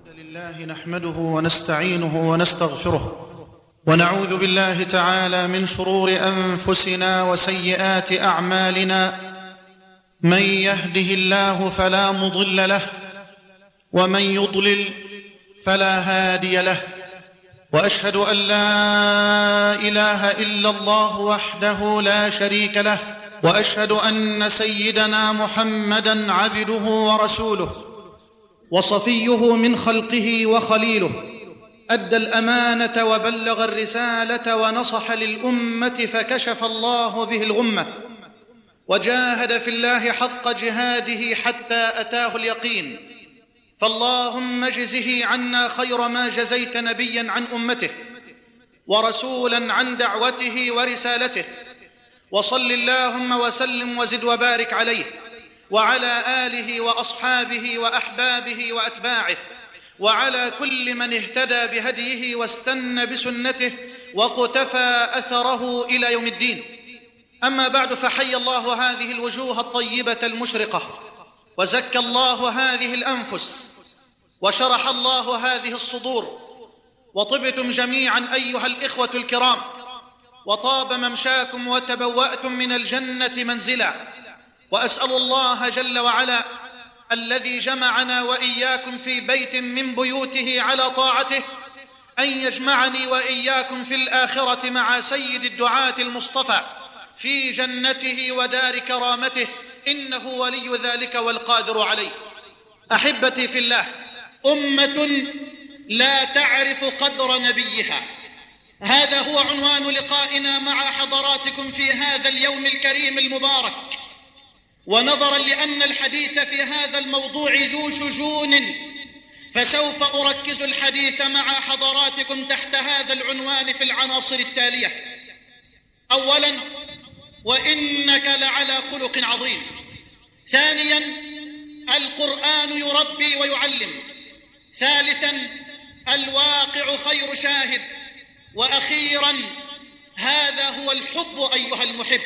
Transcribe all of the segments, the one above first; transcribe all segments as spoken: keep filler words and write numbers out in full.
لله نحمده ونستعينه ونستغفره ونعوذ بالله تعالى من شرور أنفسنا وسيئات أعمالنا. من يهده الله فلا مضل له ومن يضلل فلا هادي له، وأشهد أن لا إله إلا الله وحده لا شريك له، وأشهد أن سيدنا محمدًا عبده ورسوله وصفيه من خلقه وخليله، أدى الأمانة وبلغ الرسالة ونصح للأمة فكشف الله به الغمة، وجاهد في الله حق جهاده حتى أتاه اليقين. فاللهم اجزه عنا خير ما جزيت نبيا عن أمته ورسولا عن دعوته ورسالته، وصل اللهم وسلم وزد وبارك عليه وعلى آله وأصحابه وأحبابه وأتباعه وعلى كل من اهتدى بهديه واستنى بسنته وقتفى أثره إلى يوم الدين. أما بعد، فحي الله هذه الوجوه الطيبة المشرقة، وزكى الله هذه الأنفس، وشرح الله هذه الصدور، وطبتم جميعا أيها الإخوة الكرام، وطاب ممشاكم وتبوأتم من الجنة منزلا. وأسأل الله جل وعلا الذي جمعنا وإياكم في بيت من بيوته على طاعته أن يجمعني وإياكم في الآخرة مع سيد الدعاة المصطفى في جنته ودار كرامته، إنه ولي ذلك والقادر عليه. أحبتي في الله، أمة لا تعرف قدر نبيها، هذا هو عنوان لقائنا مع حضراتكم في هذا اليوم الكريم المبارك. ونظرا لأن الحديث في هذا الموضوع ذو شجون، فسوف أركز الحديث مع حضراتكم تحت هذا العنوان في العناصر التالية. أولا، وإنك لعلى خلق عظيم. ثانيا، القرآن يربي ويعلم. ثالثا، الواقع خير شاهد. وأخيرا، هذا هو الحب أيها المحب.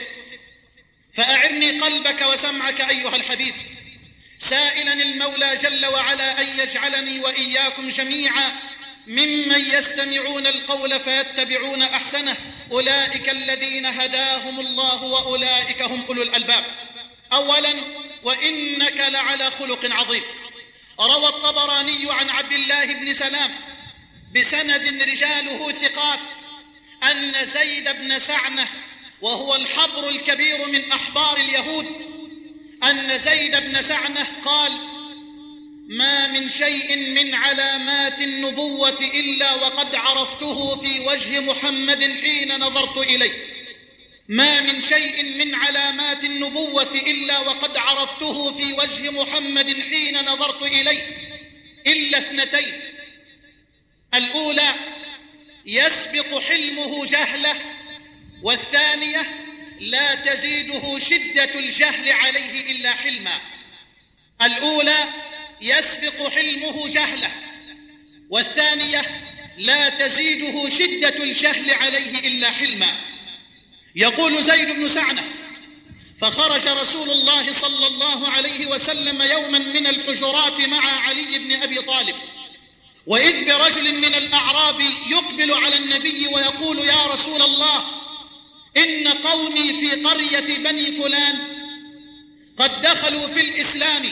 فأعرني قلبك وسمعك أيها الحبيب، سائلا المولى جل وعلا أن يجعلني وإياكم جميعا ممن يستمعون القول فيتبعون أحسنه، أولئك الذين هداهم الله وأولئك هم أولو الألباب. أولا، وإنك لعلى خلق عظيم. روى الطبراني عن عبد الله بن سلام بسند رجاله ثقات أن زيد بن سعنة، وهو الحبر الكبير من أحبار اليهود، أن زيد بن سعنة قال: ما من شيء من علامات النبوة إلا وقد عرفته في وجه محمد حين نظرت إليه. ما من شيء من علامات النبوة إلا وقد عرفته في وجه محمد حين نظرت إليه إلا اثنتين: الأولى يسبق حلمه جهله، والثانية لا تزيده شدة الجهل عليه إلا حلما. الأولى يسبق حلمه جهله، والثانية لا تزيده شدة الجهل عليه إلا حلما. يقول زيد بن سعنة: فخرج رسول الله صلى الله عليه وسلم يوما من الحجرات مع علي بن أبي طالب، وإذ برجل من الأعراب يقبل على النبي ويقول: يا رسول الله، إن قومي في قرية بني فلان قد دخلوا في الإسلام،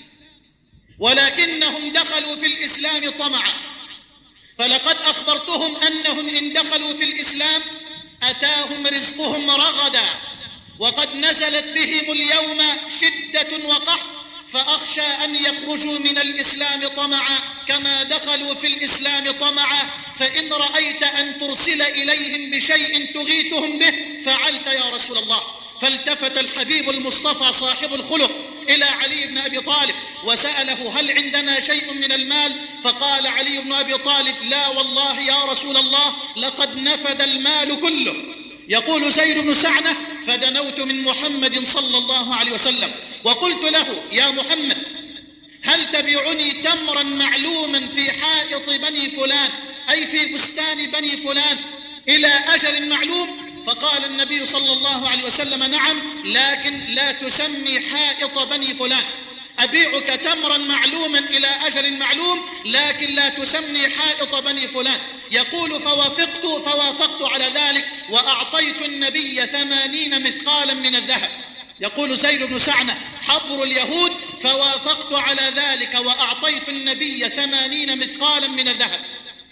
ولكنهم دخلوا في الإسلام طمعا، فلقد أخبرتهم أنهم إن دخلوا في الإسلام أتاهم رزقهم رغدا، وقد نزلت بهم اليوم شدة وقحط، فأخشى أن يخرجوا من الإسلام طمعا كما دخلوا في الإسلام طمعا، فإن رأيت أن ترسل إليهم بشيء تغيثهم به فعلت يا رسول الله. فالتفت الحبيب المصطفى صاحب الخلق إلى علي بن أبي طالب وسأله: هل عندنا شيء من المال؟ فقال علي بن أبي طالب: لا والله يا رسول الله، لقد نفد المال كله. يقول زيد بن سعنة: فدنوت من محمد صلى الله عليه وسلم وقلت له: يا محمد، هل تبيعني تمرا معلوما في حائط بني فلان، أي في بستان بني فلان، إلى أجل معلوم؟ فقال النبي صلى الله عليه وسلم: نعم، لكن لا تسمي حائط بني فلان، أبيعك تمرا معلوما إلى أجل معلوم، لكن لا تسمي حائط بني فلان. يقول فوافقت فوافقت على ذلك وأعطيت النبي ثمانين مثقالا من الذهب. يقول زيد بن سعنة حبر اليهود فوافقت على ذلك وأعطيت النبي ثمانين مثقالا من الذهب.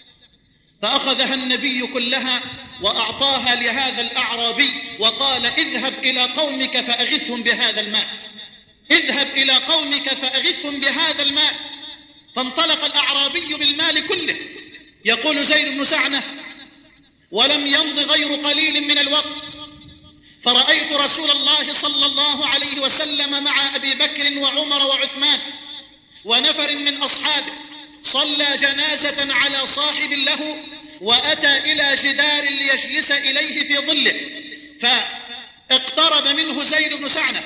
فأخذها النبي كلها وأعطاها لهذا الأعرابي وقال اذهب إلى قومك فأغثهم بهذا الماء، اذهب إلى قومك فأغثهم بهذا الماء. فانطلق الأعرابي بالمال كله. يقول زيد بن سعنة ولم يمض غير قليل من الوقت فرأيت رسول الله صلى الله عليه وسلم مع أبي بكر وعمر وعثمان ونفر من أصحابه صلى جنازة على صاحب له وأتى إلى جدار ليجلس إليه في ظله، فاقترب منه زيد بن سعنة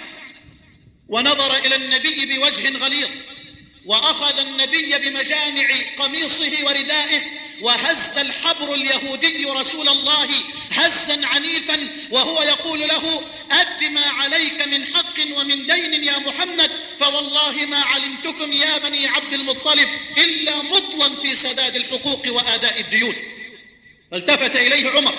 ونظر إلى النبي بوجه غليظ، وأخذ النبي بمجامع قميصه وردائه وهز الحبر اليهودي رسول الله هزا عنيفا وهو يقول له أد ما عليك من حق ومن دين يا محمد، فوالله ما علمتكم يا بني عبد المطلب إلا مطلا في سداد الحقوق وآداء الديون. فالتفت إليه عمر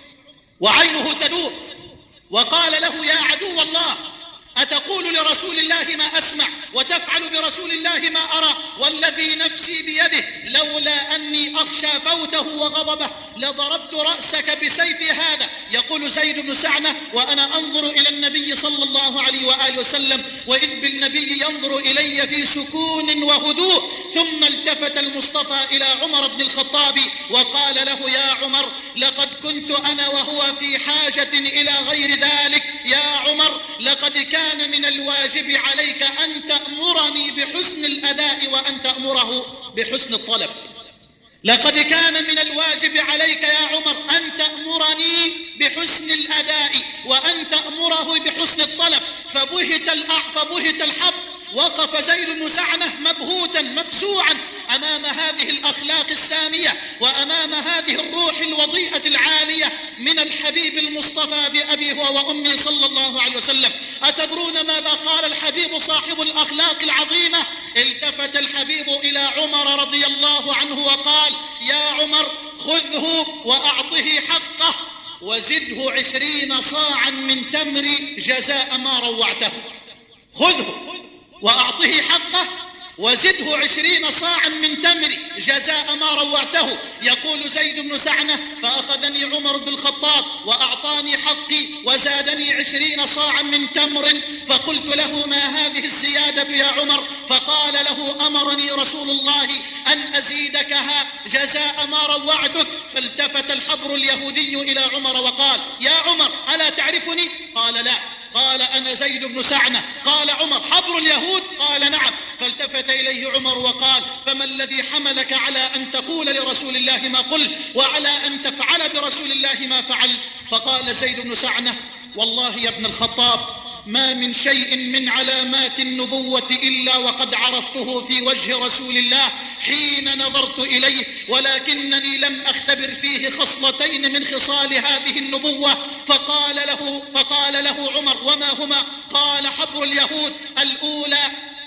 وعينه تدور وقال له يا عدو الله أتقول لرسول الله ما أسمع وتفعل برسول الله ما أرى، والذي نفسي بيده لولا أني أخشى فوته وغضبه لضربت رأسك بسيف هذا. يقول زيد بن سعنة وأنا أنظر إلى النبي صلى الله عليه وآله وسلم وإذ بالنبي ينظر إلي في سكون وهدوء، ثم التفت المصطفى إلى عمر بن الخطاب وقال له يا عمر لقد كنت أنا وهو في حاجة إلى غير ذلك، يا عمر لقد كان من الواجب عليك أن تأمرني بحسن الأداء وأن تأمره بحسن الطلب. لقد كان من الواجب عليك يا عمر أن تأمرني بحسن الأداء وأن تأمره بحسن الطلب. فبهت الأع فبهت الحب. وقف زيد بن سعنة مبهوتا مفزوعا أمام هذه الأخلاق السامية وأمام هذه الروح الوضيئة العالية من الحبيب المصطفى بأبيه وأمه صلى الله عليه وسلم. أتدرون ماذا قال الحبيب صاحب الأخلاق العظيمة؟ التفت الحبيب إلى عمر رضي الله عنه وقال يا عمر خذه وأعطه حقه وزده عشرين صاعا من تمر جزاء ما روعته. خذه وأعطه حقه وزده عشرين صاعا من تمر جزاء ما روعته. يقول زيد بن سعنة فأخذني عمر بن الخطاب وأعطاني حقي وزادني عشرين صاعا من تمر، فقلت له ما هذه الزيادة يا عمر؟ فقال له أمرني رسول الله أن أزيدكها جزاء ما روعتك. فالتفت الحبر اليهودي إلى عمر وقال يا عمر ألا تعرفني؟ قال لا. قال أنا زيد بن سعنة. قال عمر حبر اليهود؟ قال نعم. فالتفت إليه عمر وقال فما الذي حملك على أن تقول لرسول الله ما قلت وعلى أن تفعل برسول الله ما فعلت؟ فقال زيد بن سعنة والله يا ابن الخطاب ما من شيء من علامات النبوة إلا وقد عرفته في وجه رسول الله حين نظرت إليه، ولكنني لم أختبر فيه خصلتين من خصال هذه النبوة. فقال له, فقال له عمر وما هما؟ قال حبر اليهود الأولى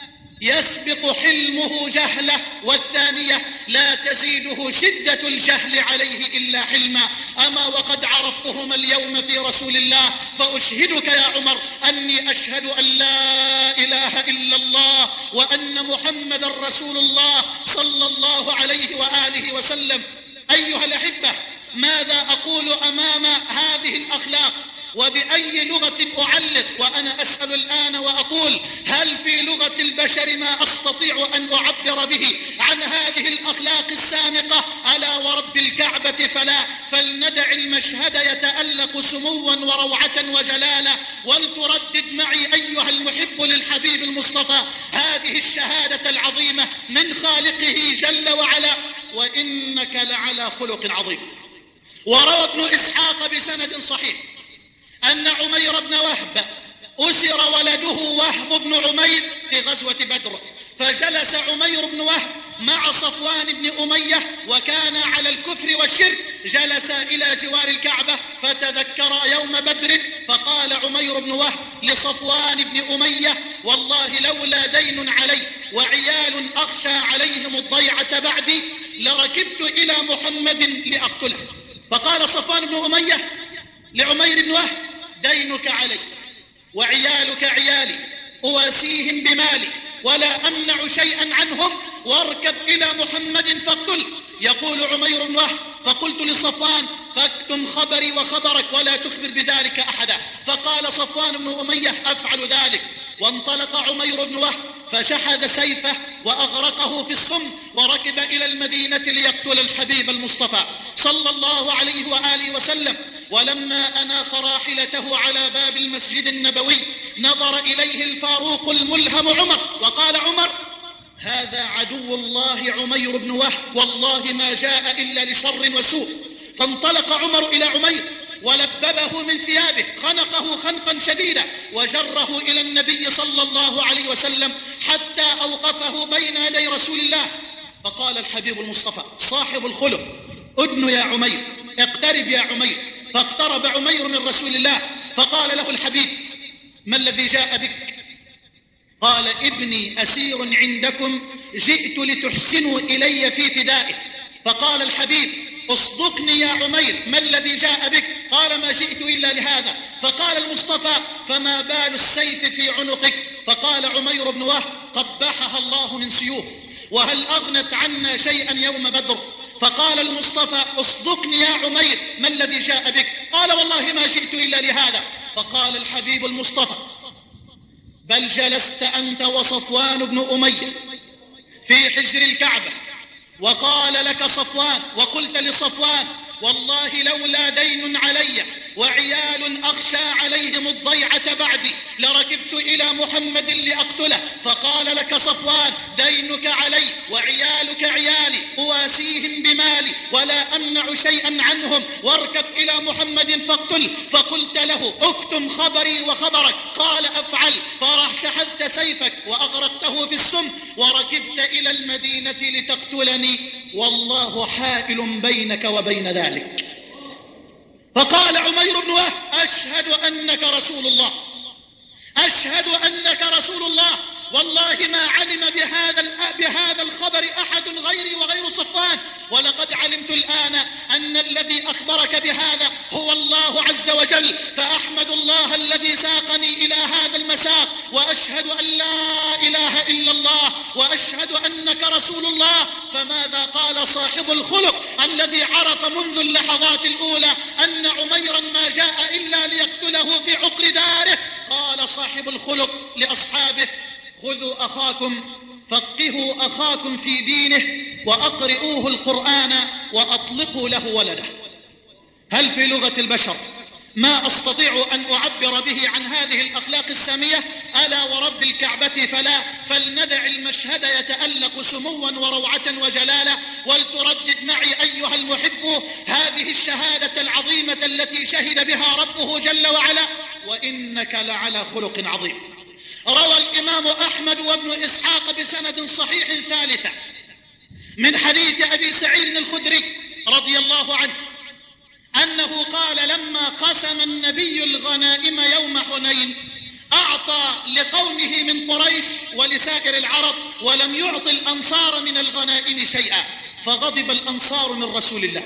يسبق حلمه جهله، والثانية لا تزيده شدة الجهل عليه إلا حلما. أما وقد عرفتهما اليوم في رسول الله فأشهدك يا عمر أني أشهد أن لا إله إلا الله وأن محمد رسول الله صلى الله عليه وآله وسلم. أيها الأحبة ماذا أقول أمام هذه الأخلاق وبأي لغة أعلق؟ وأنا أسأل الآن وأقول هل في لغة البشر ما أستطيع أن أعبر به عن هذه الأخلاق السامقة؟ ألا ورب الكعبة فلا. فلندع المشهد يتألق سموا وروعة وجلالة ولتردد معي أيها المحب للحبيب المصطفى هذه الشهادة العظيمة من خالقه جل وعلا وإنك لعلى خلق عظيم. وروى ابن إسحاق بسند صحيح أن عمير بن وهب أسر ولده وهب بن عمير في غزوة بدر، فجلس عمير بن وهب مع صفوان بن أمية وكان على الكفر والشرك، جلس إلى جوار الكعبة فتذكر يوم بدر، فقال عمير بن وهب لصفوان بن أمية: والله لولا دين علي وعيال أخشى عليهم الضيعة بعدي لركبت إلى محمد لأقتله. فقال صفوان بن أمية لعمير بن وهب: دينك علي وعيالك عيالي، أواسيهم بمالي ولا أمنع شيئا عنهم، واركب إلى محمد فاقتله. يقول عمير بن وهب: فقلت لصفوان: فاكتم خبري وخبرك ولا تخبر بذلك أحدا. فقال صفوان بن أمية: أفعل ذلك. وانطلق عمير بن وهب فشحذ سيفه وأغرقه في السم، وركب إلى المدينة ليقتل الحبيب المصطفى صلى الله عليه وآله وسلم. ولما أناخ راحلته على باب المسجد النبوي نظر إليه الفاروق الملهم عمر وقال: عمر هذا عدو الله عمير بن وهب، والله ما جاء إلا لشر وسوء. فانطلق عمر إلى عمير ولببه من ثيابه، خنقه خنقا شديدا، وجره إلى النبي صلى الله عليه وسلم حتى أوقفه بين يدي رسول الله. فقال الحبيب المصطفى صاحب الخلق: أدن يا عمير، اقترب يا عمير. فاقترب عمير من رسول الله فقال له الحبيب: ما الذي جاء بك؟ قال: ابني أسير عندكم، جئت لتحسنوا إلي في فدائه. فقال الحبيب: اصدقني يا عمير، ما الذي جاء بك؟ قال: ما جئت إلا لهذا. فقال المصطفى: فما بال السيف في عنقك؟ فقال عمير بن وهب: قبحها الله من سيوف، وهل أغنت عنا شيئا يوم بدر؟ فقال المصطفى: اصدقني يا عمير، ما الذي جاء بك؟ قال: والله ما جئت إلا لهذا. فقال الحبيب المصطفى: بل جلست أنت وصفوان بن أمية في حجر الكعبة، وقال لك صفوان وقلت لصفوان: والله لولا دين علي وعيال أخشى عليهم الضيعة بعدي لركبت إلى محمد لأقتله. فقال لك صفوان: دينك علي وعيالك عيالي، أواسيهم بمالي ولا أمنع شيئا عنهم، واركب إلى محمد فاقتله. فقلت له: اكتم خبري وخبرك. قال: أفعل. فرشحذت سيفك وأغرقته في السم، وركبت إلى المدينة لتقتلني، والله حائل بينك وبين ذلك. فقال عمير بن وهب: أشهد أنك رسول الله، أشهد أنك رسول الله، والله ما علم بهذا بهذا الخبر أحد غيري وغير صفوان، ولقد علمت الآن أن الذي أخبرك بهذا هو الله عز وجل، فأحمد الله الذي ساقني إلى هذا المساق، وأشهد أن لا إله إلا الله، وأشهد أنك رسول الله. فماذا قال صاحب الخلق الذي عرف منذ اللحظات الأولى أن عميرا ما جاء إلا ليقتله في عقر داره؟ قال صاحب الخلق لأصحابه: خذوا أخاكم، فقهوا أخاكم في دينه، وأقرئوه القرآن، وأطلقوا له ولده. هل في لغة البشر ما أستطيع أن أعبر به عن هذه الأخلاق السامية؟ ألا ورب الكعبة فلا، فلندع المشهد يتألق سموا وروعة وجلالة، ولتردد معي أيها المحب هذه الشهادة العظيمة التي شهد بها ربه جل وعلا: وإنك لعلى خلق عظيم. روى الإمام أحمد وابن إسحاق بسند صحيح ثالثة من حديث أبي سعيد الخدري رضي الله عنه أنه قال: لما قسم النبي الغنائم يوم حنين أعطى لقومه من قريش ولسائر العرب، ولم يعط الأنصار من الغنائم شيئا، فغضب الأنصار من رسول الله.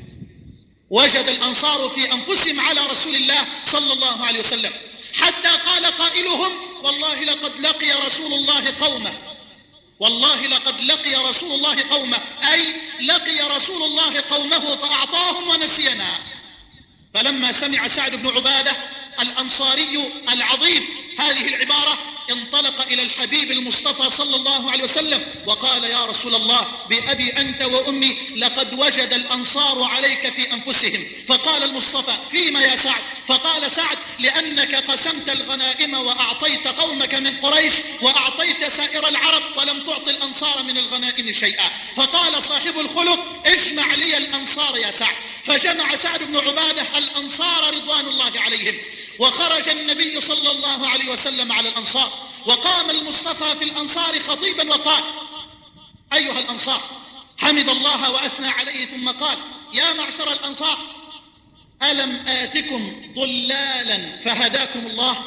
وجد الأنصار في أنفسهم على رسول الله صلى الله عليه وسلم، حتى قال قائلهم: والله لقد لقي رسول الله قومه، والله لقد لقي رسول الله قومه، أي لقي رسول الله قومه فأعطاهم ونسينا. فلما سمع سعد بن عبادة الأنصاري العظيم هذه العبارة انطلق إلى الحبيب المصطفى صلى الله عليه وسلم وقال: يا رسول الله، بأبي أنت وأمي لقد وجد الأنصار عليك في أنفسهم. فقال المصطفى: فيما يا سعد؟ فقال سعد: لأنك قسمت الغنائم وأعطيت قومك من قريش وأعطيت سائر العرب، ولم تعط الأنصار من الغنائم شيئا. فقال صاحب الخلق: اجمع لي الأنصار يا سعد. فجمع سعد بن عبادة الأنصار رضوان الله عليهم، وخرج النبي صلى الله عليه وسلم على الأنصار، وقام المصطفى في الأنصار خطيبا وقال: أيها الأنصار، حمد الله وأثنى عليه ثم قال: يا معشر الأنصار، ألم آتكم ضلالا فهداكم الله،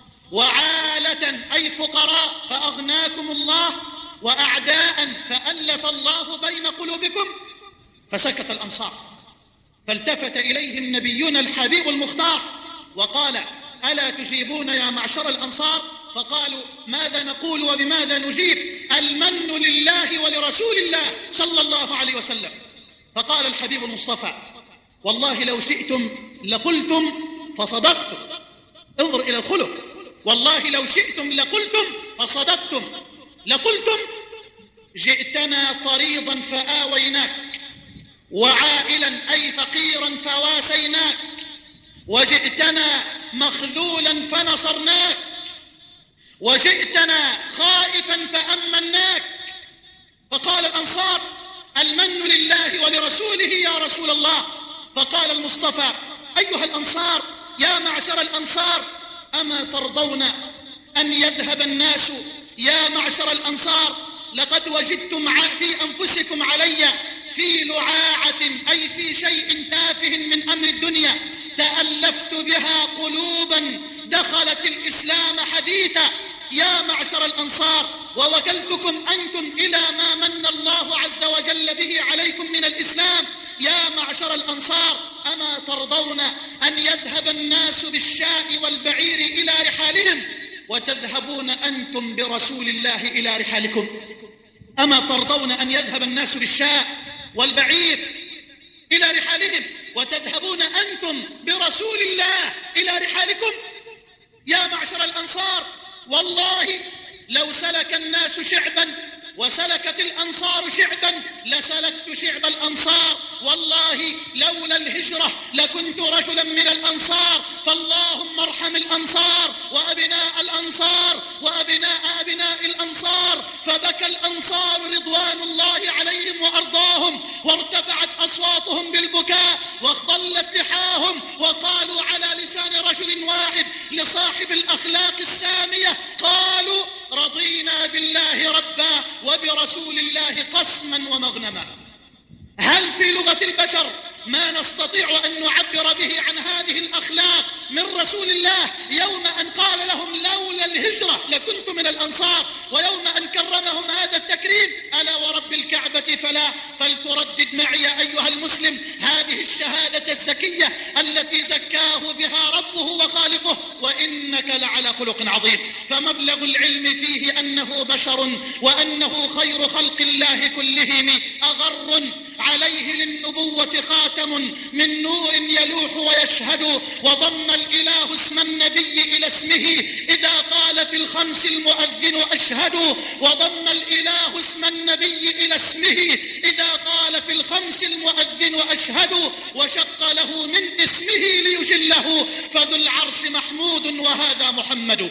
وعالة أي فقراء فأغناكم الله، وأعداء فألف الله بين قلوبكم؟ فسكت الأنصار، فالتفت إليهم نبينا الحبيب المختار وقال: ألا تجيبون يا معشر الأنصار؟ فقالوا: ماذا نقول وبماذا نجيب؟ المن لله ولرسول الله صلى الله عليه وسلم. فقال الحبيب المصطفى: والله لو شئتم لقلتم فصدقتم. انظر إلى الخلق، والله لو شئتم لقلتم فصدقتم. لقلتم: جئتنا طريضا فآويناك، وعائلا أي فقيرا فواسيناك، وجئتنا مخذولا فنصرناك، وجئتنا خائفا فأمناك. فقال الأنصار: المن لله ولرسوله يا رسول الله. فقال المصطفى: أيها الأنصار، يا معشر الأنصار، أما ترضون أن يذهب الناس؟ يا معشر الأنصار، لقد وجدتم في أنفسكم علي في لعاعة أي في شيء تافه من أمر الدنيا تألفت بها قلوبا دخلت الإسلام حديثا. يا معشر الأنصار، ووكلتكم أنتم إلى ما من الله عز وجل به عليكم من الإسلام. يا معشر الأنصار، أما ترضون أن يذهب الناس بالشاء والبعير إلى رحالهم، وتذهبون أنتم برسول الله إلى رحالكم؟ أما ترضون أن يذهب الناس بالشاء والبعير إلى رحالهم، وتذهبون أنتم برسول الله إلى رحالكم؟ يا معشر الأنصار، والله لو سلك الناس شعبا وسلكت الأنصار شعبا لسلكت شعب الأنصار. والله لولا الهجرة لكنت رجلا من الأنصار. فاللهم ارحم الأنصار وأبناء الأنصار وأبناء أبناء الأنصار. فبكى الأنصار رضوان الله عليهم وأرضاهم، وارتفعت أصواتهم بالبكاء، واخضلت لحاهم، وقالوا على لسان رجل واحد لصاحب الأخلاق السامية، قالوا: رضينا بالله ربا وبرسول الله قسما ومغنما. هل في لغة البشر ما نستطيع أن نعبر به عن هذه الأخلاق من رسول الله يوم أن قال لهم: لولا الهجرة لكنت من الأنصار، ويوم أن كرمهم هذا التكريم؟ ألا ورب الكعبة فلا. فلتردد معي أيها المسلم هذه الشهادة الزكية التي زكاه بها ربه وخالقه: وإنك لعلى خلق عظيم. فمبلغ العلم فيه أنه بشر، وأنه خير خلق الله كلهم، أغر عليه للنبوة خاتم من نور يلوح ويشهد. وضم الإله اسم النبي إلى اسمه إذا قال في الخمس المؤذن أشهد. وضم الإله اسم النبي إلى اسمه إذا قال في الخمس المؤذن أشهد. وشق له من اسمه ليجله، فذو العرش محمود وهذا محمد.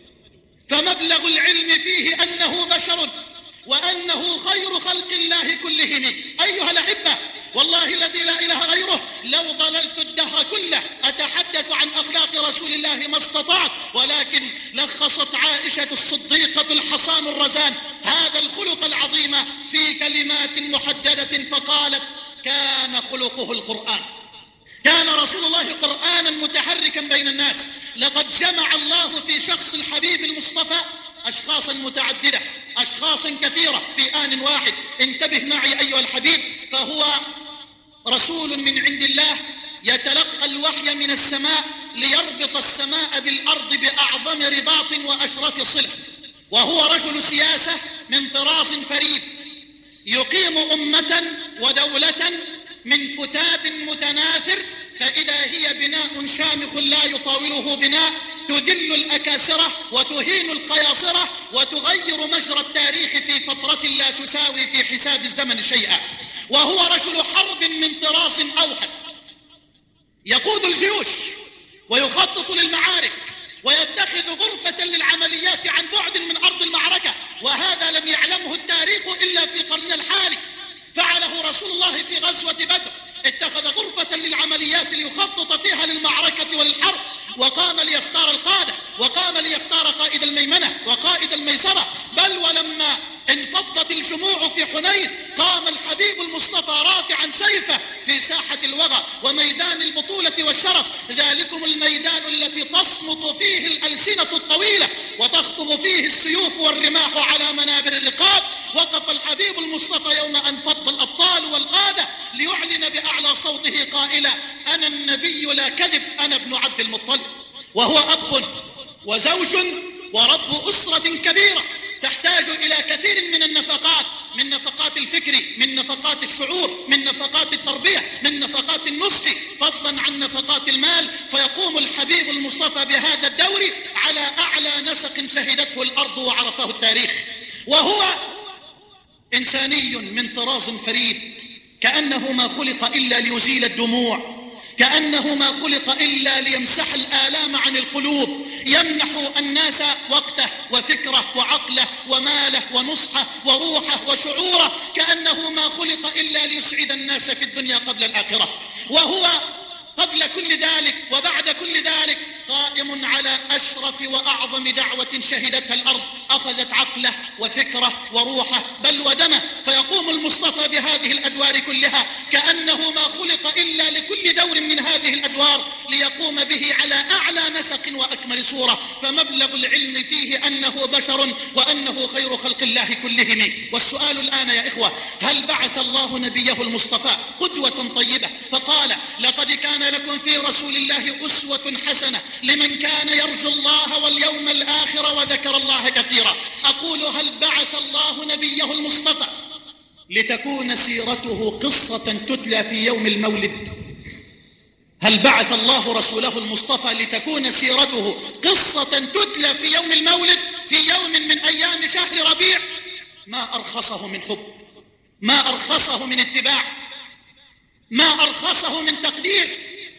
فمبلغ العلم فيه أنه بشر، وأنه خير خلق الله كلهم. أيها الأحبة، والله الذي لا إله غيره لو ظللت الدهر كله أتحدث عن أخلاق رسول الله ما استطعت، ولكن لخصت عائشة الصديقة الحصان الرزان هذا الخلق العظيم في كلمات محددة فقالت: كان خلقه القرآن. كان رسول الله قرآنا متحركا بين الناس. لقد جمع الله في شخص الحبيب المصطفى أشخاصا متعددة، أشخاصا كثيرة في آن واحد. انتبه معي أيها الحبيب، فهو رسول من عند الله يتلقى الوحي من السماء ليربط السماء بالأرض بأعظم رباط وأشرف صلة. وهو رجل سياسة من طراز فريد، يقيم أمة ودولة من فتات متناثر، فإذا هي بناء شامخ لا يطاوله بناء، تذل الأكاسرة وتهين القياصرة وتغير مجرى التاريخ في فترة لا تساوي في حساب الزمن شيئا. وهو رجل حرب من طراز أوحد، يقود الجيوش ويخطط للمعارك ويتخذ غرفة للعمليات عن بعد من أرض المعركة، وهذا لم يعلمه التاريخ إلا في قرن الحالي. فعله رسول الله في غزوة بدر، اتخذ غرفة للعمليات ليخطط فيها للمعركة وللحرب، وقام ليختار القادة، وقام ليختار قائد الميمنة وقائد الميسرة. بل ولما انفضت الجنود الدموع في حنين قام الحبيب المصطفى رافعا سيفه في ساحة الوغى وميدان البطولة والشرف، ذلكم الميدان التي تصمت فيه الألسنة الطويلة وتخطب فيه السيوف والرماح على منابر الرقاب. وقف الحبيب المصطفى يوم أن فض الأبطال والقادة ليعلن بأعلى صوته قائلا: أنا النبي لا كذب، أنا ابن عبد المطلب. وهو أب وزوج ورب أسرة كبيرة تحتاج إلى كثير من النفقات، من نفقات الفكر، من نفقات الشعور، من نفقات التربية، من نفقات النصح، فضلا عن نفقات المال. فيقوم الحبيب المصطفى بهذا الدور على أعلى نسق شهدته الأرض وعرفه التاريخ. وهو إنساني من طراز فريد، كأنه ما خلق إلا ليزيل الدموع، كأنه ما خلق إلا ليمسح الآلام عن القلوب، يمنح الناس وقته وفكره وعقله وماله ونصحه وروحه وشعوره، كأنه ما خلق إلا ليسعد الناس في الدنيا قبل الآخرة. وهو قبل كل ذلك وبعد كل ذلك قائم على أشرف وأعظم دعوة شهدتها الأرض، أخذت عقله وفكره وروحه بل ودمه. فيقوم المصطفى بهذه الأدوار كلها كأنه ما خلق إلا لكل دور من هذه الأدوار ليقوم به على أعلى نسق وأكمل صورة. فمبلغ العلم فيه أنه بشر وأنه خير خلق الله كلهم. والسؤال الآن يا إخوة: هل بعث الله نبيه المصطفى قدوة طيبة فقال: لقد كان لكم في رسول الله أسوة حسنة لمن كان يرجو الله واليوم الآخر وذكر الله كثيرا؟ أقول: هل بعث الله نبيه المصطفى لتكون سيرته قصة تتلى في يوم المولد؟ هل بعث الله رسوله المصطفى لتكون سيرته قصة تتلى في يوم المولد، في يوم من أيام شهر ربيع؟ ما أرخصه من حب، ما أرخصه من اتباع، ما أرخصه من تقدير.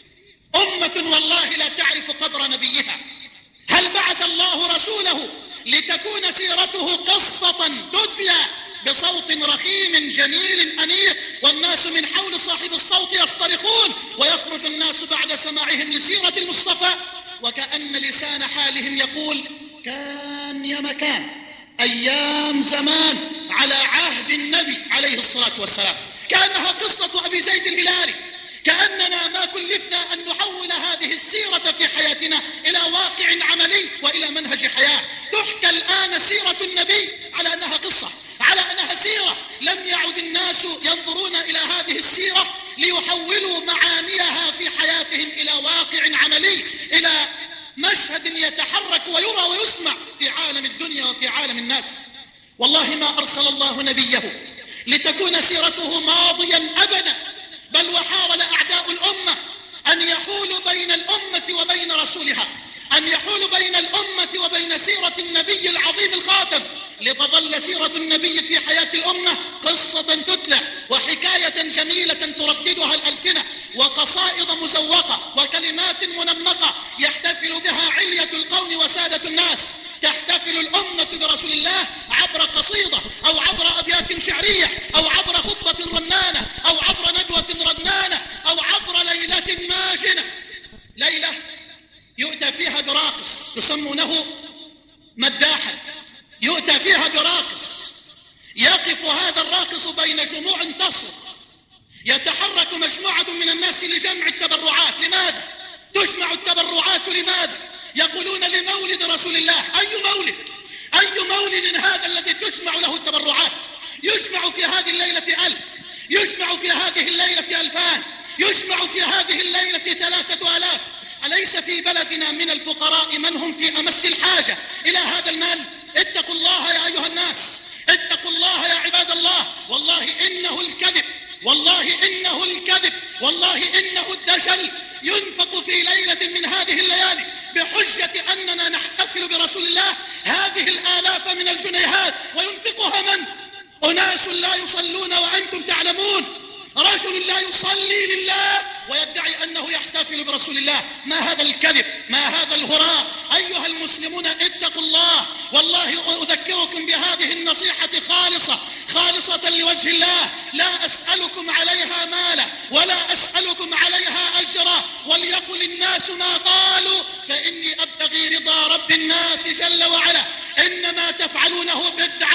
أمة والله لا تعرف قدر نبيها. هل بعث الله رسوله لتكون سيرته قصة تتلى بصوت رخيم جميل أنيق والناس من حول صاحب الصوت يصطرخون، ويخرج الناس بعد سماعهم لسيرة المصطفى وكأن لسان حالهم يقول: كان يا مكان، أيام زمان على عهد النبي عليه الصلاة والسلام. كأنها قصة أبي زيد الهلالي، كأننا ما كلفنا أن نحول هذه السيرة في حياتنا إلى واقع عملي وإلى منهج حياة. تحكى الآن سيرة النبي على أنها قصة، على أنها سيرة. لم يعد الناس ينظرون إلى هذه السيرة ليحولوا معانيها في حياتهم إلى واقع عملي، إلى مشهد يتحرك ويرى ويسمع في عالم الدنيا وفي عالم الناس. والله ما أرسل الله نبيه لتكون سيرته ماضيا أبدا، بل وحاول أعداء الأمة أن يحولوا بين الأمة وبين رسولها، أن يحولوا بين الأمة وبين سيرة النبي العظيم الخاتم، لتظل سيرة النبي في حياة الأمة قصة تتلى وحكاية جميلة ترددها الألسنة وقصائد مزوقة وكلمات منمقة يحتفل بها علية القوم وسادة الناس. تحتفل الأمة برسول الله عبر قصيدة أو عبر أبيات شعرية أو عبر خطبة رنانة أو عبر ندوة رنانة أو عبر ليلة ماجنة، ليلة يؤتى فيها براقص يسمونه مداحا، يؤتى فيها براقص يقف هذا الراقص بين جموع تصرخ، يتحرك مجموعة من الناس لجمع التبرعات. لماذا تجمع التبرعات؟ لماذا؟ يقولون لمولد رسول الله. أي مولد؟ أي مولد هذا الذي تجمع له التبرعات؟ يجمع في هذه الليلة ألف، يجمع في هذه الليلة ألفان، يجمع في هذه الليلة ثلاثة آلاف. أليس في بلدنا من الفقراء من هم في أمس الحاجة إلى هذا المال؟ اتقوا الله يا أيها الناس، اتقوا الله يا عباد الله. والله إنه الكذب، والله إنه الكذب، والله إنه الدجل ينفق في ليلة من هذه الليالي بحجة أننا نحتفل برسول الله هذه الآلاف من الجنيهات، وينفقها من؟ أناس لا يصلون وأنتم تعلمون. رجل لا يصلي لله ويدعي أنه يحتفل برسول الله. ما هذا الكذب؟ ما هذا الهراء؟ أيها المسلمون اتقوا الله. والله أذكركم بهذه النصيحة خالصة خالصة لوجه الله، لا أسألكم عليها مالا ولا أسألكم عليها أجرا، وليقل الناس ما قالوا فإني أبتغي رضا رب الناس جل وعلا. إنما تفعلونه بدعة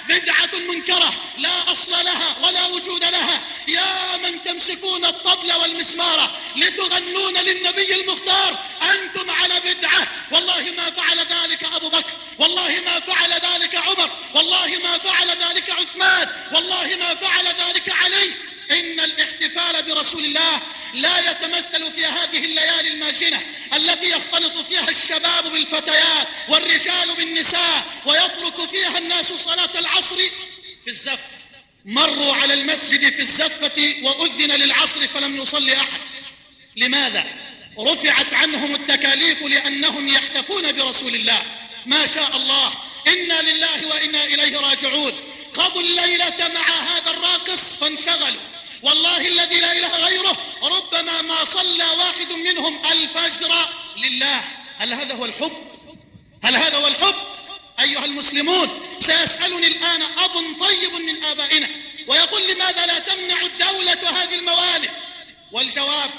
بدعة منكرة لا أصل لها ولا وجود لها. يا من تمسكون الطبل والمسمار لتغنون للنبي المختار، أنتم على بدعة. والله ما فعل ذلك أبو بكر، والله ما فعل ذلك عمر، والله ما فعل ذلك عثمان، والله ما فعل ذلك علي. إن الاحتفال برسول الله لا يتمثل في هذه الليالي الماجنة التي يختلط فيها الشباب بالفتيات والرجال بالنساء ويترك فيها الناس صلاة العصر في الزف. مروا على المسجد في الزفة وأذن للعصر فلم يصلي أحد. لماذا؟ رفعت عنهم التكاليف لأنهم يحتفون برسول الله. ما شاء الله، إنا لله وإنا إليه راجعون. قضوا الليلة مع هذا الراقص فانشغلوا. والله الذي لا إله غيره ربما ما صلى واحد منهم الفجر لله. هل هذا هو الحب؟ هل هذا هو الحب؟ أيها المسلمون، سيسألني الآن أب طيب من آبائنا ويقول لماذا لا تمنع الدولة هذه الموالد؟ والجواب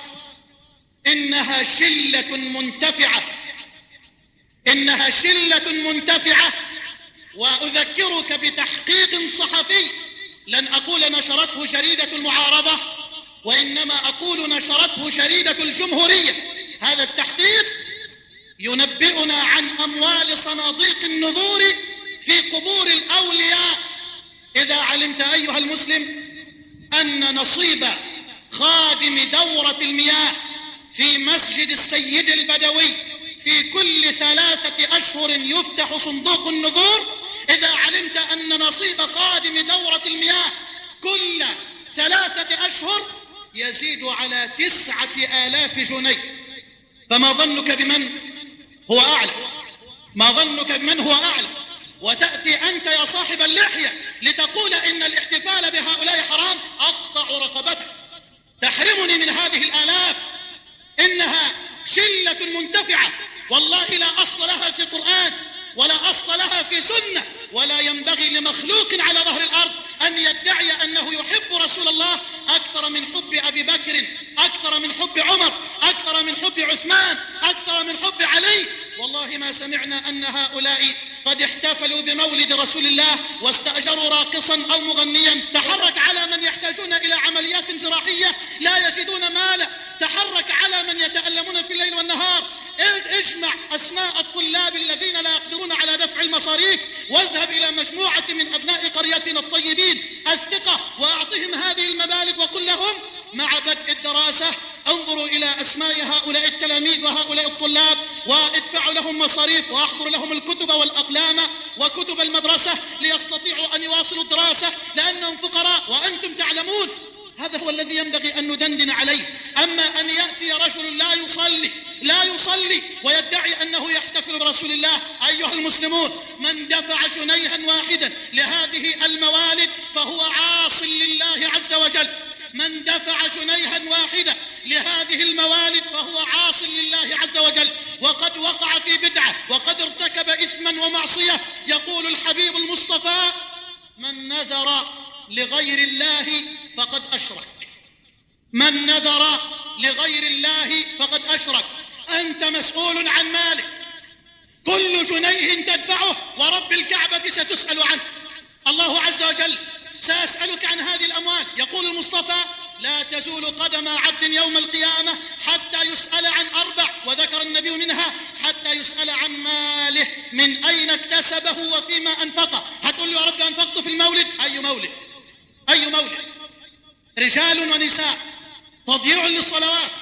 إنها شلة منتفعة، إنها شلة منتفعة. وأذكرك بتحقيق صحفي، لن أقول نشرته جريدة المعارضة وإنما أقول نشرته جريدة الجمهورية. هذا التحقيق ينبئنا عن أموال صناديق النذور في قبور الأولياء. إذا علمت أيها المسلم أن نصيب خادم دورة المياه في مسجد السيد البدوي في كل ثلاثة أشهر يفتح صندوق النذور، إذا علمت أن نصيب خادم دورة المياه كل ثلاثة أشهر يزيد على تسعة آلاف جنيه، فما ظنك بمن هو أعلى؟ ما ظنك بمن هو أعلى؟ وتأتي أنت يا صاحب اللحية لتقول إن الاحتفال بهؤلاء حرام. أقطع رقبتك، تحرمني من هذه الآلاف. إنها شلة منتفعة والله لا أصل لها في قرآن ولا أصل لها في سنة، ولا ينبغي لمخلوق على ظهر الأرض أن يدعي أنه يحب رسول الله أكثر من حب أبي بكر، أكثر من حب عمر، أكثر من حب عثمان، أكثر من حب علي. والله ما سمعنا أن هؤلاء قد احتفلوا بمولد رسول الله واستأجروا راقصا أو مغنيا. تحرك على من يحتاجون إلى عمليات جراحية لا يجدون مالا، تحرك على من يتألمون في الليل والنهار. اجمع أسماء الطلاب الذين لا يقدرون على دفع المصاريف واذهب إلى مجموعة من أبناء قريتنا الطيبين الثقة وأعطهم هذه المبالغ وقل لهم مع بدء الدراسة انظروا إلى أسماء هؤلاء التلاميذ وهؤلاء الطلاب وادفعوا لهم مصاريف واحضروا لهم الكتب والأقلام وكتب المدرسة ليستطيعوا أن يواصلوا الدراسة لأنهم فقراء وأنتم تعلمون. هذا هو الذي ينبغي أن ندندن عليه. أما أن يأتي رجل لا يصلي لا يصلي ويدعي أنه يحتفل برسول الله، أيها المسلمون، من دفع جنيها واحدا لهذه الموالد فهو عاص لله عز وجل. من دفع جنيها واحدة لهذه الموالد فهو عاص لله عز وجل، وقد وقع في بدعة وقد ارتكب إثما ومعصية. يقول الحبيب المصطفى: من نذر لغير الله فقد أشرك. من نذر لغير الله فقد أشرك. أنت مسؤول عن مالك، كل جنيه تدفعه ورب الكعبة ستسأل عنه. الله عز وجل سأسألك عن هذه الأموال. يقول المصطفى: لا تزول قدم عبد يوم القيامة حتى يسأل عن أربع، وذكر النبي منها حتى يسأل عن ماله من أين اكتسبه وفيما أنفقه. هتقول له: يا رب أنفقت في المولد. أي مولد؟ أي مولد؟ رجال ونساء تضييع للصلوات،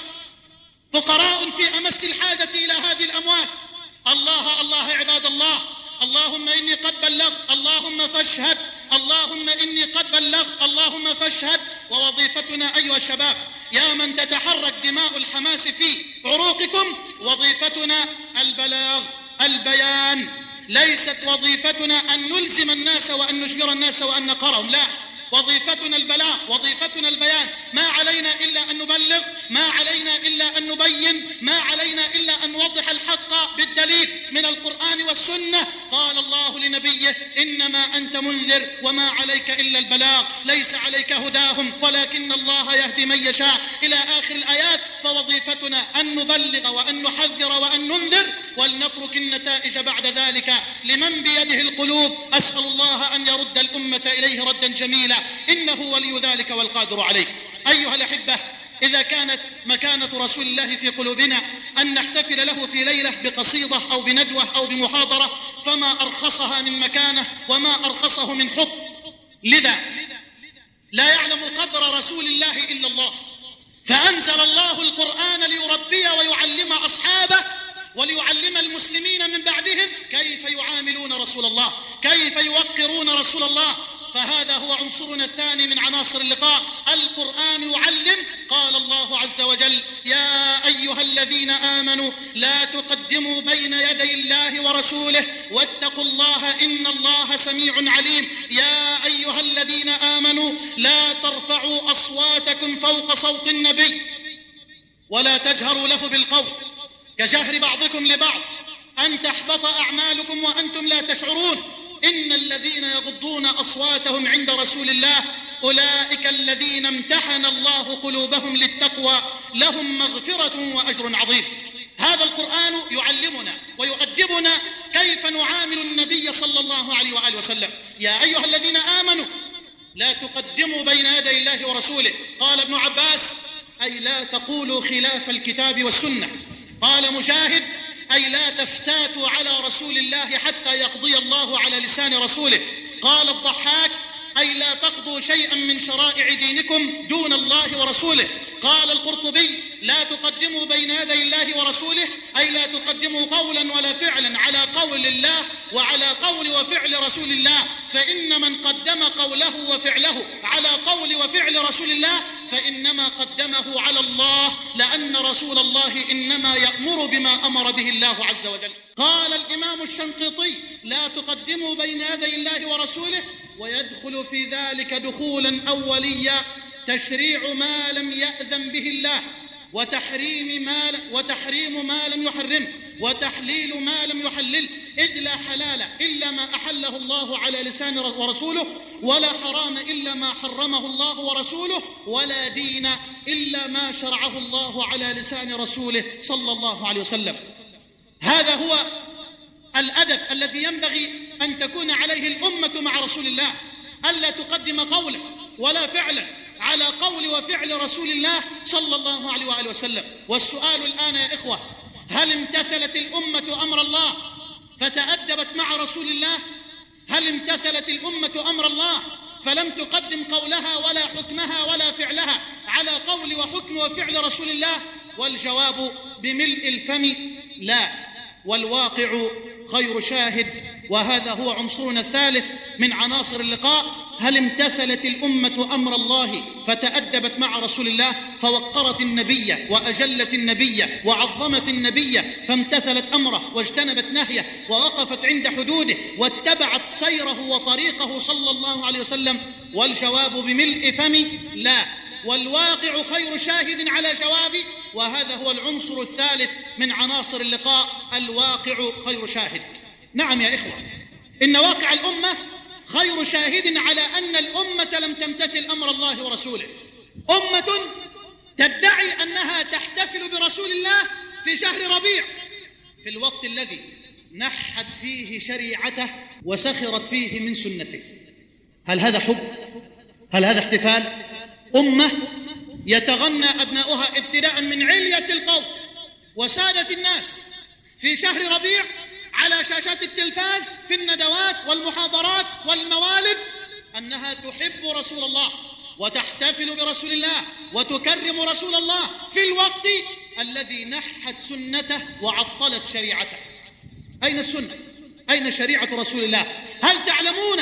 فقراء في أمس الحاجة إلى هذه الأموال. الله الله عباد الله، اللهم إني قد بلغت، اللهم فاشهد، اللهم إني قد بلغت، اللهم فاشهد. ووظيفتنا أيها الشباب يا من تتحرك دماء الحماس في عروقكم، وظيفتنا البلاغ، البيان. ليست وظيفتنا أن نلزم الناس وأن نجبر الناس وأن نقرهم، لا، وظيفتنا البلاغ، وظيفتنا البيان. ما علينا إلا أن نبلغ، ما علينا إلا أن نبين، ما علينا إلا أن نوضح الحق بالدليل من القرآن والسنة. قال الله لنبيه: إنما أنت منذر وما عليك إلا البلاغ، ليس عليك هداهم ولكن الله يهدي من يشاء، إلى آخر الآيات. فوظيفتنا أن نبلغ وأن نحذر وأن ننذر، ولنترك النتائج بعد ذلك لمن بيده القلوب. أسأل الله أن يرد الأمة إليه ردا جميلا، إنه ولي ذلك والقادر عليه. أيها الأحبة، إذا كانت مكانة رسول الله في قلوبنا أن نحتفل له في ليلة بقصيدة أو بندوة أو بمحاضرة، فما أرخصها من مكانة وما أرخصه من حب. لذا لا يعلم قدر رسول الله إلا الله، فأنزل الله القرآن ليربي ويعلم أصحابه وليعلم المسلمين من بعدهم كيف يعاملون رسول الله، كيف يوقرون رسول الله. فهذا هو عنصرنا الثاني من عناصر اللقاء، القرآن يعلم. قال الله عز وجل: يا أيها الذين آمنوا لا تقدموا بين يدي الله ورسوله واتقوا الله إن الله سميع عليم. يا أيها الذين آمنوا لا ترفعوا أصواتكم فوق صوت النبي ولا تجهروا له بالقول كجهر بعضكم لبعض أن تحبط أعمالكم وأنتم لا تشعرون. إن الذين يغضون أصواتهم عند رسول الله أولئك الذين امتحن الله قلوبهم للتقوى لهم مغفرة وأجر عظيم. هذا القرآن يعلمنا ويؤدبنا كيف نعامل النبي صلى الله عليه وآله وسلم. يا أيها الذين آمنوا لا تقدموا بين يدي الله ورسوله. قال ابن عباس: أي لا تقولوا خلاف الكتاب والسنة. قال مجاهد: أي لا تفتاتوا على رسول الله حتى يقضي الله على لسان رسوله. قال الضحاك: أي لا تقضوا شيئا من شرائع دينكم دون الله ورسوله. قال القرطبي: لا تقدموا بين يدي الله ورسوله أي لا تقدموا قولا ولا فعلا على قول الله وعلى قول وفعل رسول الله، فإن من قدم قوله وفعله على قول وفعل رسول الله فإنما قدمه على الله، لأن رسول الله إنما يأمر بما أمر به الله عز وجل. قال الإمام الشنقيطي: لا تقدموا بين يدي الله ورسوله، ويدخل في ذلك دخولا أوليا تشريع ما لم يأذن به الله، وتحريم ما وتحريم ما لم يحرمه، وتحليل ما لم يحلله، إذ لا حلال إلا ما أحله الله على لسان ورسوله، ولا حرام إلا ما حرمه الله ورسوله، ولا دين إلا ما شرعه الله على لسان رسوله صلى الله عليه وسلم. هذا هو الأدب الذي ينبغي أن تكون عليه الأمة مع رسول الله، ألا تقدم قولا ولا فعلا على قول وفعل رسول الله صلى الله عليه وآله وسلم. والسؤال الآن يا إخوة: هل امتثلت الأمة أمر الله فتأدبت مع رسول الله؟ هل امتثلت الأمة أمر الله فلم تقدم قولها ولا حكمها ولا فعلها على قول وحكم وفعل رسول الله؟ والجواب بملء الفم: لا. والواقع خير شاهد. وهذا هو عنصرنا الثالث من عناصر اللقاء: هل امتثلت الأمة أمر الله فتأدبت مع رسول الله فوقرت النبي وأجلت النبي وعظمت النبي فامتثلت أمره واجتنبت نهيه ووقفت عند حدوده واتبعت سيره وطريقه صلى الله عليه وسلم؟ والجواب بملء فم: لا. والواقع خير شاهد على جوابي. وهذا هو العنصر الثالث من عناصر اللقاء: الواقع خير شاهد. نعم يا إخوة، إن واقع الأمة خير شاهد على أن الأمة لم تمتثل أمر الله ورسوله. أمة تدعي أنها تحتفل برسول الله في شهر ربيع، في الوقت الذي نحت فيه شريعته وسخرت فيه من سنته. هل هذا حب؟ هل هذا احتفال؟ أمة يتغنى أبناؤها ابتداء من علية القوم وسادة الناس في شهر ربيع على شاشات التلفاز في الندوات والمحاضرات والموالد أنها تحب رسول الله وتحتفل برسول الله وتكرم رسول الله في الوقت الذي نحت سنته وعطلت شريعته. أين السنة؟ أين شريعة رسول الله؟ هل تعلمون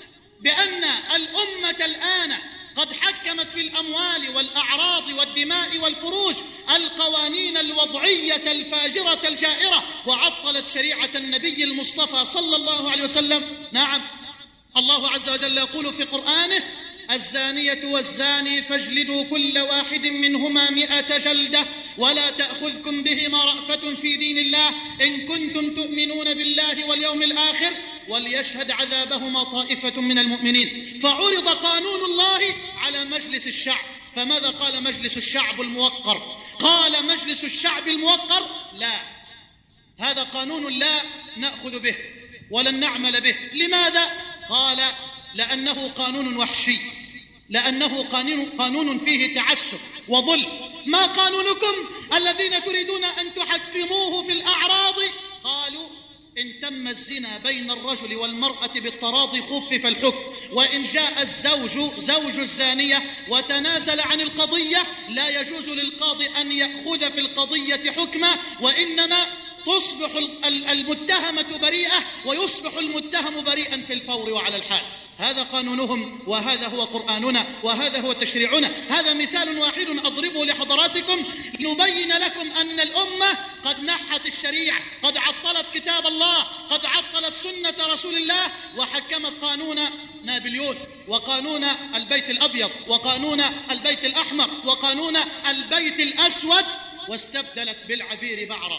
بأن الأمة الآن قد حكمت في الأموال والأعراض والدماء والفروج القوانين الوضعية الفاجرة الجائرة وعطلت شريعة النبي المصطفى صلى الله عليه وسلم؟ نعم، الله عز وجل يقول في قرآنه: الزانية والزاني فاجلدوا كل واحد منهما مئة جلدة ولا تأخذكم بهما رأفة في دين الله إن كنتم تؤمنون بالله واليوم الآخر وليشهد عذابهما طائفة من المؤمنين. فعرض قانون الله على مجلس الشعب. فماذا قال مجلس الشعب الموقر؟ قال مجلس الشعب الموقر: لا، هذا قانون لا نأخذ به ولن نعمل به. لماذا؟ قال: لأنه قانون وحشي، لأنه قانون, قانون فيه تعسف وظلم. ما قانونكم الذين تريدون أن تحكموه في الأعراض؟ قالوا: إن تم الزنا بين الرجل والمرأة بالتراضي خفف الحكم، وإن جاء الزوج زوج الزانية وتنازل عن القضية لا يجوز للقاضي أن يأخذ في القضية حكما، وإنما تصبح المتهمة بريئة ويصبح المتهم بريئا في الفور وعلى الحال. هذا قانونهم وهذا هو قرآننا وهذا هو تشريعنا. هذا مثال واحد أضربه لحضراتكم نبين لكم أن الأمة قد نحت الشريعة، قد عطلت كتاب الله، قد عطلت سنة رسول الله، وحكمت قانون نابليون وقانون البيت الأبيض وقانون البيت الأحمر وقانون البيت الأسود، واستبدلت بالعبير بعرا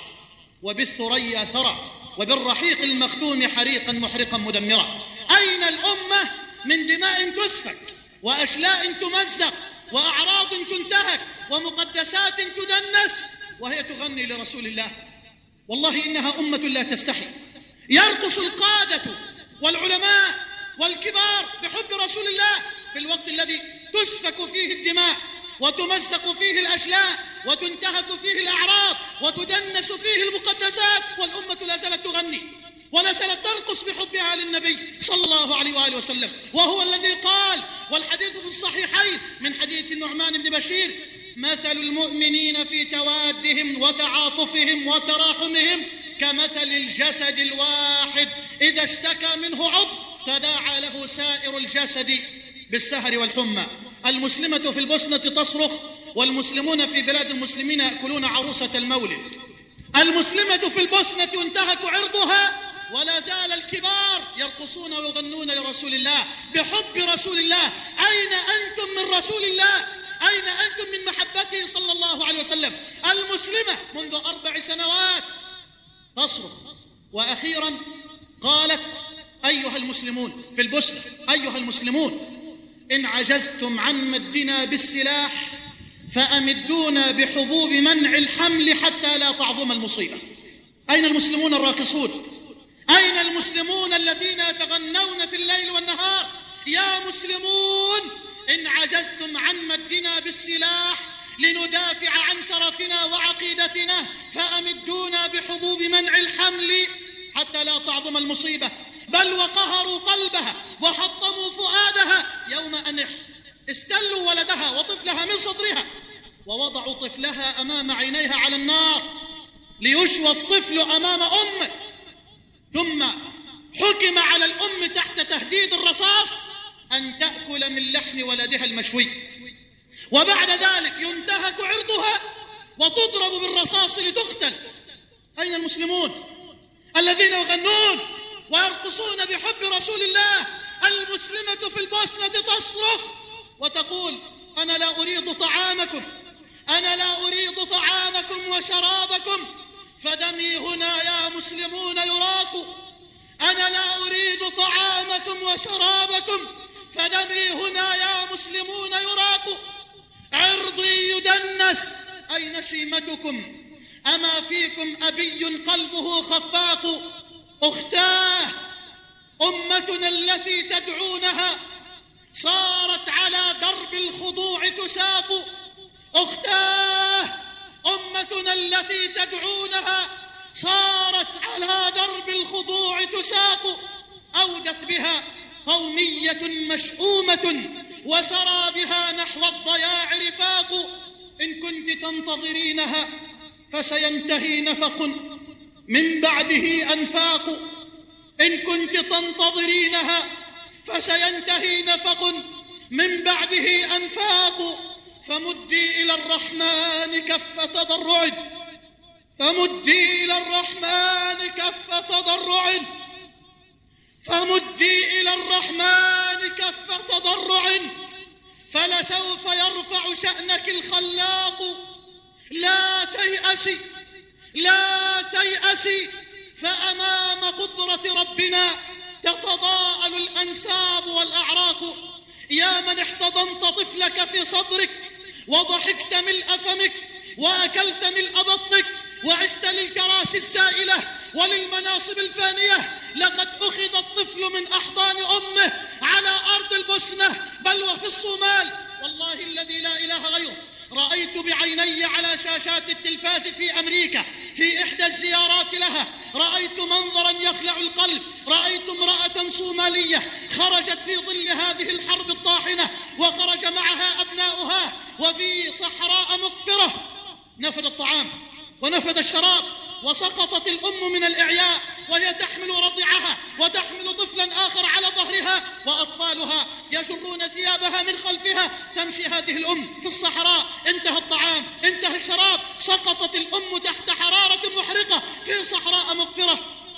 وبالثريا ثرى وبالرحيق المختوم حريقا محرقا مدمرا. أين الأمة من دماء تسفك وأشلاء تمزق وأعراض تنتهك ومقدسات تدنس وهي تغني لرسول الله؟ والله إنها أمة لا تستحي. يرقص القادة والعلماء والكبار بحب رسول الله في الوقت الذي تسفك فيه الدماء وتمزق فيه الأشلاء وتنتهك فيه الأعراض وتدنس فيه المقدسات، والأمة لا زالت تغني ولا زالت ترقص بحبها للنبي صلى الله عليه وآله وسلم. وهو الذي قال، والحديث في الصحيحين من حديث النعمان بن بشير: مثل المؤمنين في توادهم وتعاطفهم وتراحمهم كمثل الجسد الواحد إذا اشتكى منه عضو تداعى له سائر الجسد بالسهر والحمى. المسلمة في البوسنة تصرخ والمسلمون في بلاد المسلمين يأكلون عروسة المولد. المسلمة في البوسنة ينتهك عرضها ولا زال الكبار يرقصون ويغنون لرسول الله بحب رسول الله. أين أنتم من رسول الله؟ أين أنتم من محبته صلى الله عليه وسلم؟ المسلمة منذ أربع سنوات تصرخ، وأخيرا قالت: أيها المسلمون في البوسنة، أيها المسلمون، إن عجزتم عن مدنا بالسلاح فأمدونا بحبوب منع الحمل حتى لا تعظم المصيبة. أين المسلمون الراقصون؟ أين المسلمون الذين يتغنون في الليل والنهار؟ يا مسلمون، إن عجزتم عن مدنا بالسلاح لندافع عن شرفنا وعقيدتنا فأمدونا بحبوب منع الحمل حتى لا تعظم المصيبة. بل وقهروا قلبها وحطموا فؤادها يوم أن استلوا ولدها وطفلها من صدرها ووضعوا طفلها أمام عينيها على النار ليشوى الطفل أمام أمه، ثم حكم على الأم تحت تهديد الرصاص أن تأكل من لحم ولدها المشوي، وبعد ذلك ينتهك عرضها وتضرب بالرصاص لتقتل. أين المسلمون الذين يغنون ويرقصون بحب رسول الله؟ المسلمة في البوسنة تصرخ وتقول: أنا لا أريد طعامكم، أنا لا أريد طعامكم وشرابكم، فدمي هنا يا مسلمون يراق. أنا لا أريد طعامكم وشرابكم، فدمي هنا يا مسلمون يراق. عرضي يدنس، أين شيمتكم؟ أما فيكم أبي قلبه خفاق؟ أختاه، أمتنا التي تدعونها صارت على درب الخضوع تساق. أختاه، أمتنا التي تدعونها صارت على درب الخضوع تساق. أودت بها قومية مشؤومة وسرى بها نحو الضياع رفاق. إن كنت تنتظرينها فسينتهي نفق من بعده أنفاق. إن كنت تنتظرينها فسينتهي نفق من بعده أنفاق. فمدي إلى الرحمن كف تضرع، فمدي إلى الرحمن كف تضرع، فمدي إلى الرحمن كف تضرع، فلسوف يرفع شأنك الخلاق. لا تيأسي، لا تيأسي، فأمام قدرة ربنا تتضاءل الأنساب والأعراق. يا من احتضنت طفلك في صدرك وضحكت ملء فمك وأكلت ملء بطنك وعشت للكراسي السائلة وللمناصب الفانية، لقد أخذ الطفل من أحضان أمه على أرض البوسنة بل وفي الصومال، والله الذي لا إله غيره. رأيت بعيني على شاشات التلفاز في أمريكا في إحدى الزيارات لها، رأيت منظرا يخلع القلب. رأيت امرأة صومالية خرجت في ظل هذه الحرب الطاحنة وخرج معها أبناؤها، وفي صحراء مقفرة نفد الطعام ونفد الشراب، وسقطت الأم من الإعياء وهي تحمل رضعها وتحمل طفلا آخر على ظهرها، وأطفالها يجرون ثيابها من خلفها. تمشي هذه الأم في الصحراء، انتهى الطعام انتهى الشراب، سقطت الأم تحت حرارة محرقة في صحراء مقفرة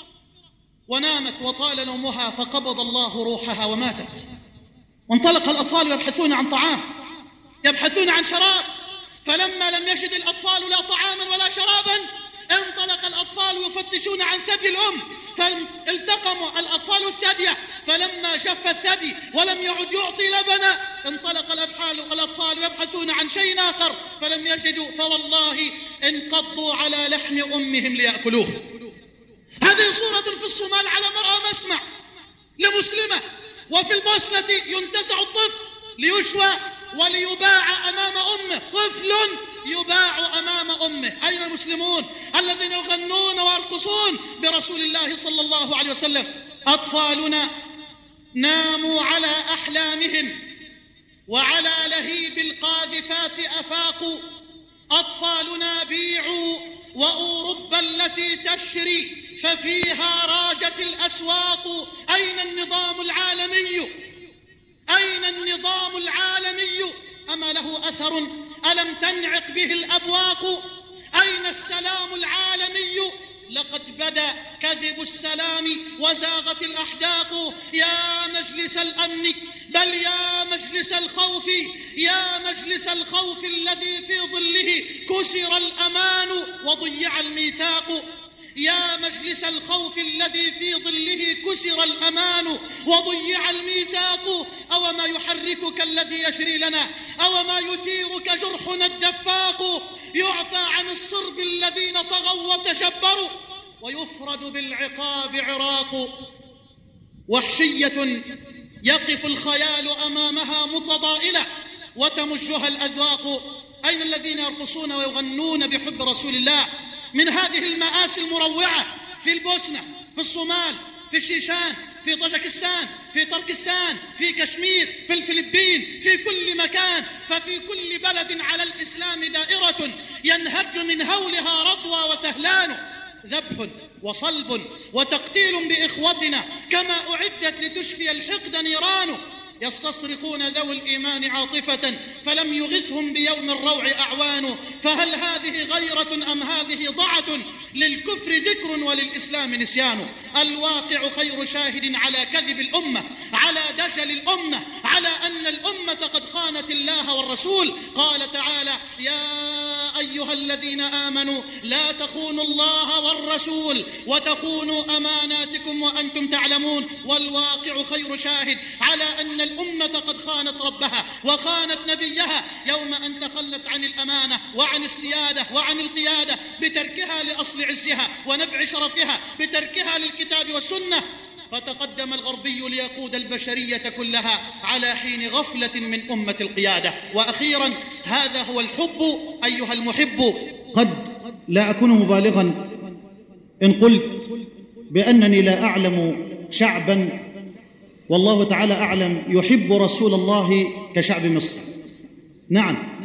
ونامت وطال نومها، فقبض الله روحها وماتت. وانطلق الأطفال يبحثون عن طعام، يبحثون عن شراب، فلما لم يجد الأطفال لا طعاما ولا شرابا انطلق الأطفال يفتشون عن ثدي الأم، فالتقموا الأطفال الثدي، فلما شف الثدي ولم يعد يعطي لبنا انطلق الأطفال يبحثون عن شيء آخر فلم يجدوا، فوالله انقضوا على لحم أمهم ليأكلوه. هذه صورة في الصومال على مرأى مسمع لمسلمة، وفي البوسنة ينتزع الطفل ليشوى وليباع أمام أمه، طفل يباع أمام أمه. أين المسلمون الذين يغنون ويرقصون برسول الله صلى الله عليه وسلم؟ أطفالنا ناموا على أحلامهم وعلى لهيب القاذفات أفاقوا. أطفالنا بيعوا وأوروبا التي تشري ففيها راجت الأسواق. أين النظام العالمي؟ أين النظام العالمي؟ أما له أثر؟ ألم تنعق به الأبواق؟ أين السلام العالمي؟ لقد بدا كذب السلام وزاغت الأحداق. يا مجلس الأمن بل يا مجلس الخوف، يا مجلس الخوف الذي في ظله كسر الأمان وضيع الميثاق. يا مجلس الخوف الذي في ظله كسر الأمان وضيع الميثاق. أو ما يحركك الذي يجري لنا، أو ما يثيرك جرحنا الدفاق. يعفى عن الصرب الذين طغوا وتجبروا ويفرد بالعقاب عراق. وحشية يقف الخيال أمامها متضائلة وتمجها الأذواق. أين الذين يرقصون ويغنون بحب رسول الله من هذه المآسي المروعة في البوسنة، في الصومال، في الشيشان، في طاجكستان، في تركستان، في كشمير، في الفلبين، في كل مكان. ففي كل بلد على الإسلام دائرة ينهج من هولها رضوى وثهلان، ذبح وصلب وتقتيل بإخوتنا كما أعدت لتشفي الحقد نيران. يستصرخون ذوي الإيمان عاطفة فلم يغثهم بيوم الروع أعوان. فهل هذه غيرة أم هذه ضعة؟ للكفر ذكر وللإسلام نسيان. الواقع خير شاهد على كذب الأمة، على دجل الأمة، على أن الأمة قد خانت الله والرسول. قال تعالى: يا أيها الذين آمنوا لا تخونوا الله والرسول وتخونوا أماناتكم وأنتم تعلمون. والواقع خير شاهد على أن الأمة قد خانت ربها وخانت نبيها يوم أن تخلت عن الأمانة وعن السيادة وعن القيادة بتركها لأصل عزها ونبع شرفها، بتركها للكتاب والسنة. فتقدم الغربي ليقود البشرية كلها على حين غفلة من أمة القيادة. وأخيرا، هذا هو الحب أيها المحب. قد لا أكون مبالغا إن قلت بأنني لا أعلم شعبا والله تعالى أعلم يحب رسول الله كشعب مصر. نعم،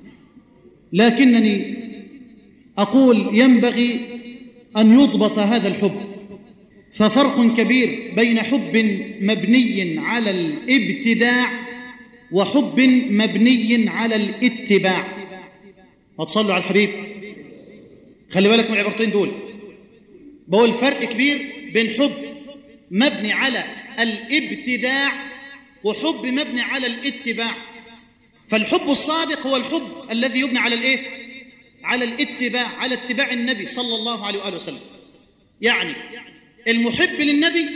لكنني أقول ينبغي أن يضبط هذا الحب، ففرق كبير بين حب مبني على الابتداع وحب مبني على الاتباع. هتصلوا على الحبيب، خلي بالك من العبارتين دول. بقول فرق كبير بين حب مبني على الابتداع وحب مبني على الاتباع. فالحب الصادق هو الحب الذي يبنى على الايه؟ على الاتباع، على اتباع النبي صلى الله عليه وآله وسلم. يعني المحب للنبي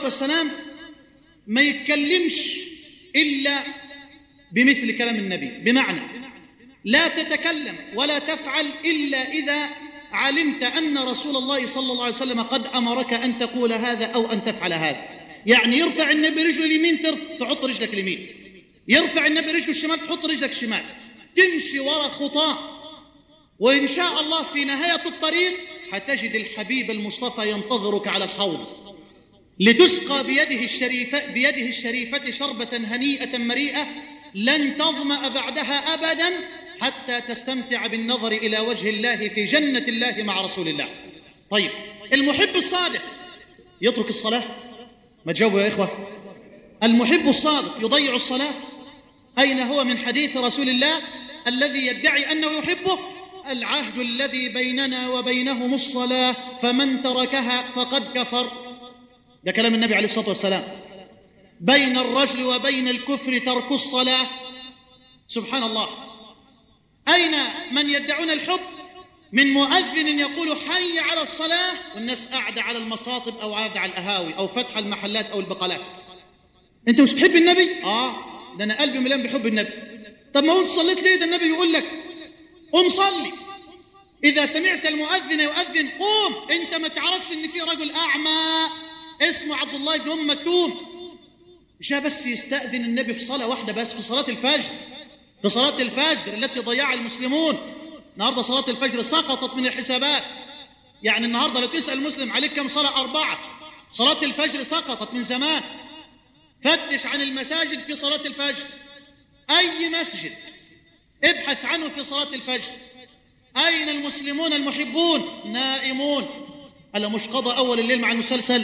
والسلام ما يتكلمش إلا بمثل كلام النبي، بمعنى لا تتكلم ولا تفعل إلا إذا علمت أن رسول الله صلى الله عليه وسلم قد أمرك أن تقول هذا أو أن تفعل هذا. يعني يرفع النبي رجله اليمين تحط رجلك اليمين، يرفع النبي رجله الشمال تحط رجلك الشمال، تمشي وراء خطاه، وإن شاء الله في نهاية الطريق هتجد الحبيب المصطفى ينتظرك على الحوض لتسقى بيده الشريفة, بيده الشريفة شربة هنيئة مريئة لن تظمأ بعدها أبدا حتى تستمتع بالنظر إلى وجه الله في جنة الله مع رسول الله. طيب المحب الصادق يترك الصلاة؟ ما تجاوبوا يا إخوة. المحب الصادق يضيع الصلاة؟ أين هو من حديث رسول الله الذي يدعي أنه يحبه؟ العهد الذي بيننا وبينهم الصلاة فمن تركها فقد كفر. ده كلام النبي عليه الصلاة والسلام. بين الرجل وبين الكفر ترك الصلاة. سبحان الله. أين من يدعون الحب؟ من مؤذن يقول حي على الصلاة والناس قاعدة على المصاطب أو قاعدة على القهاوي أو فتح المحلات أو البقالات. أنت مش بتحب النبي؟ آه ده أنا قلبي مليان بحب النبي. طب ما هو صليت ليه؟ ده النبي يقول لك قم صلي. إذا سمعت المؤذن يؤذن قوم. أنت ما تعرفش إن في رجل أعمى اسمه عبد الله بن أم مكتوم جاء بس يستأذن النبي في صلاة واحدة بس، في صلاة الفجر، في صلاة الفجر التي ضيعها المسلمون. النهاردة صلاة الفجر سقطت من الحسابات. يعني النهاردة لو تسأل المسلم عليك كم صلاة؟ أربعة. صلاة الفجر سقطت من زمان. فتش عن المساجد في صلاة الفجر، أي مسجد ابحث عنه في صلاة الفجر. أين المسلمون المحبون؟ نائمون. ألا مش قضى أول الليل مع المسلسل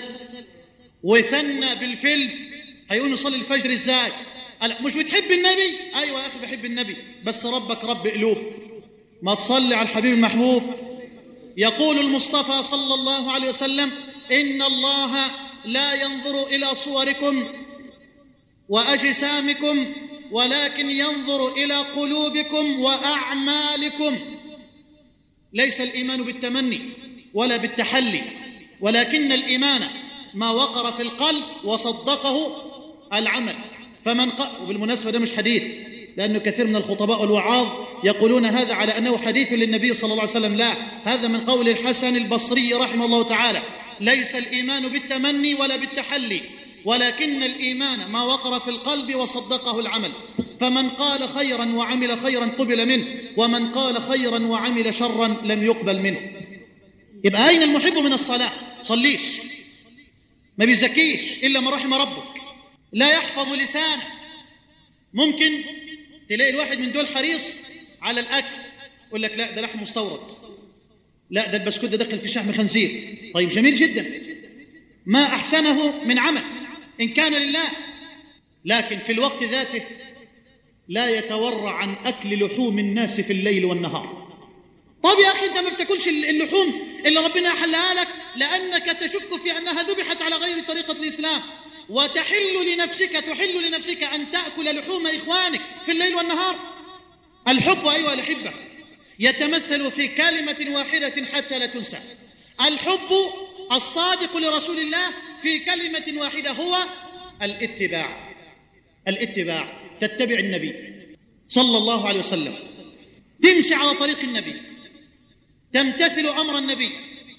وثنى بالفيلم، هيقول نصلي الفجر إزاي؟ ألا مش بتحب النبي؟ أيوة يا أخي بحب النبي، بس ربك رب قلوب. ما تصلي على الحبيب المحبوب. يقول المصطفى صلى الله عليه وسلم إن الله لا ينظر إلى صوركم وأجسامكم ولكن ينظر إلى قلوبكم وأعمالكم. ليس الإيمان بالتمني ولا بالتحلي، ولكن الإيمان ما وقر في القلب وصدقه العمل. فمن ق... وبالمناسبة ده مش حديث، لأنه كثير من الخطباء والوعاظ يقولون هذا على أنه حديث للنبي صلى الله عليه وسلم. لا، هذا من قول الحسن البصري رحمه الله تعالى. ليس الإيمان بالتمني ولا بالتحلي، ولكن الإيمان ما وقر في القلب وصدقه العمل. فمن قال خيرا وعمل خيرا قبل منه، ومن قال خيرا وعمل شرا لم يقبل منه. يبقى أين المحب من الصلاة؟ صليش، ما بيزكيش إلا من رحم ربك، لا يحفظ لسانه. ممكن تلاقي الواحد من دول حريص على الأكل، يقول لك لا ده لحم مستورد، لا ده البسكوت ده دخل في شحم خنزير. طيب جميل جدا، ما أحسنه من عمل إن كان لله، لكن في الوقت ذاته لا يتورع عن أكل لحوم الناس في الليل والنهار. طب يا أخي أنت ما بتاكلش اللحوم اللي ربنا أحلها لك لأنك تشك في أنها ذبحت على غير طريقة الإسلام، وتحل لنفسك تحل لنفسك أن تأكل لحوم إخوانك في الليل والنهار. الحب أيها الأحبة يتمثل في كلمة واحدة حتى لا تنسى. الحب الصادق لرسول الله في كلمة واحدة هو الاتباع. الاتباع، تتبع النبي صلى الله عليه وسلم، تمشي على طريق النبي، تمتثل أمر النبي،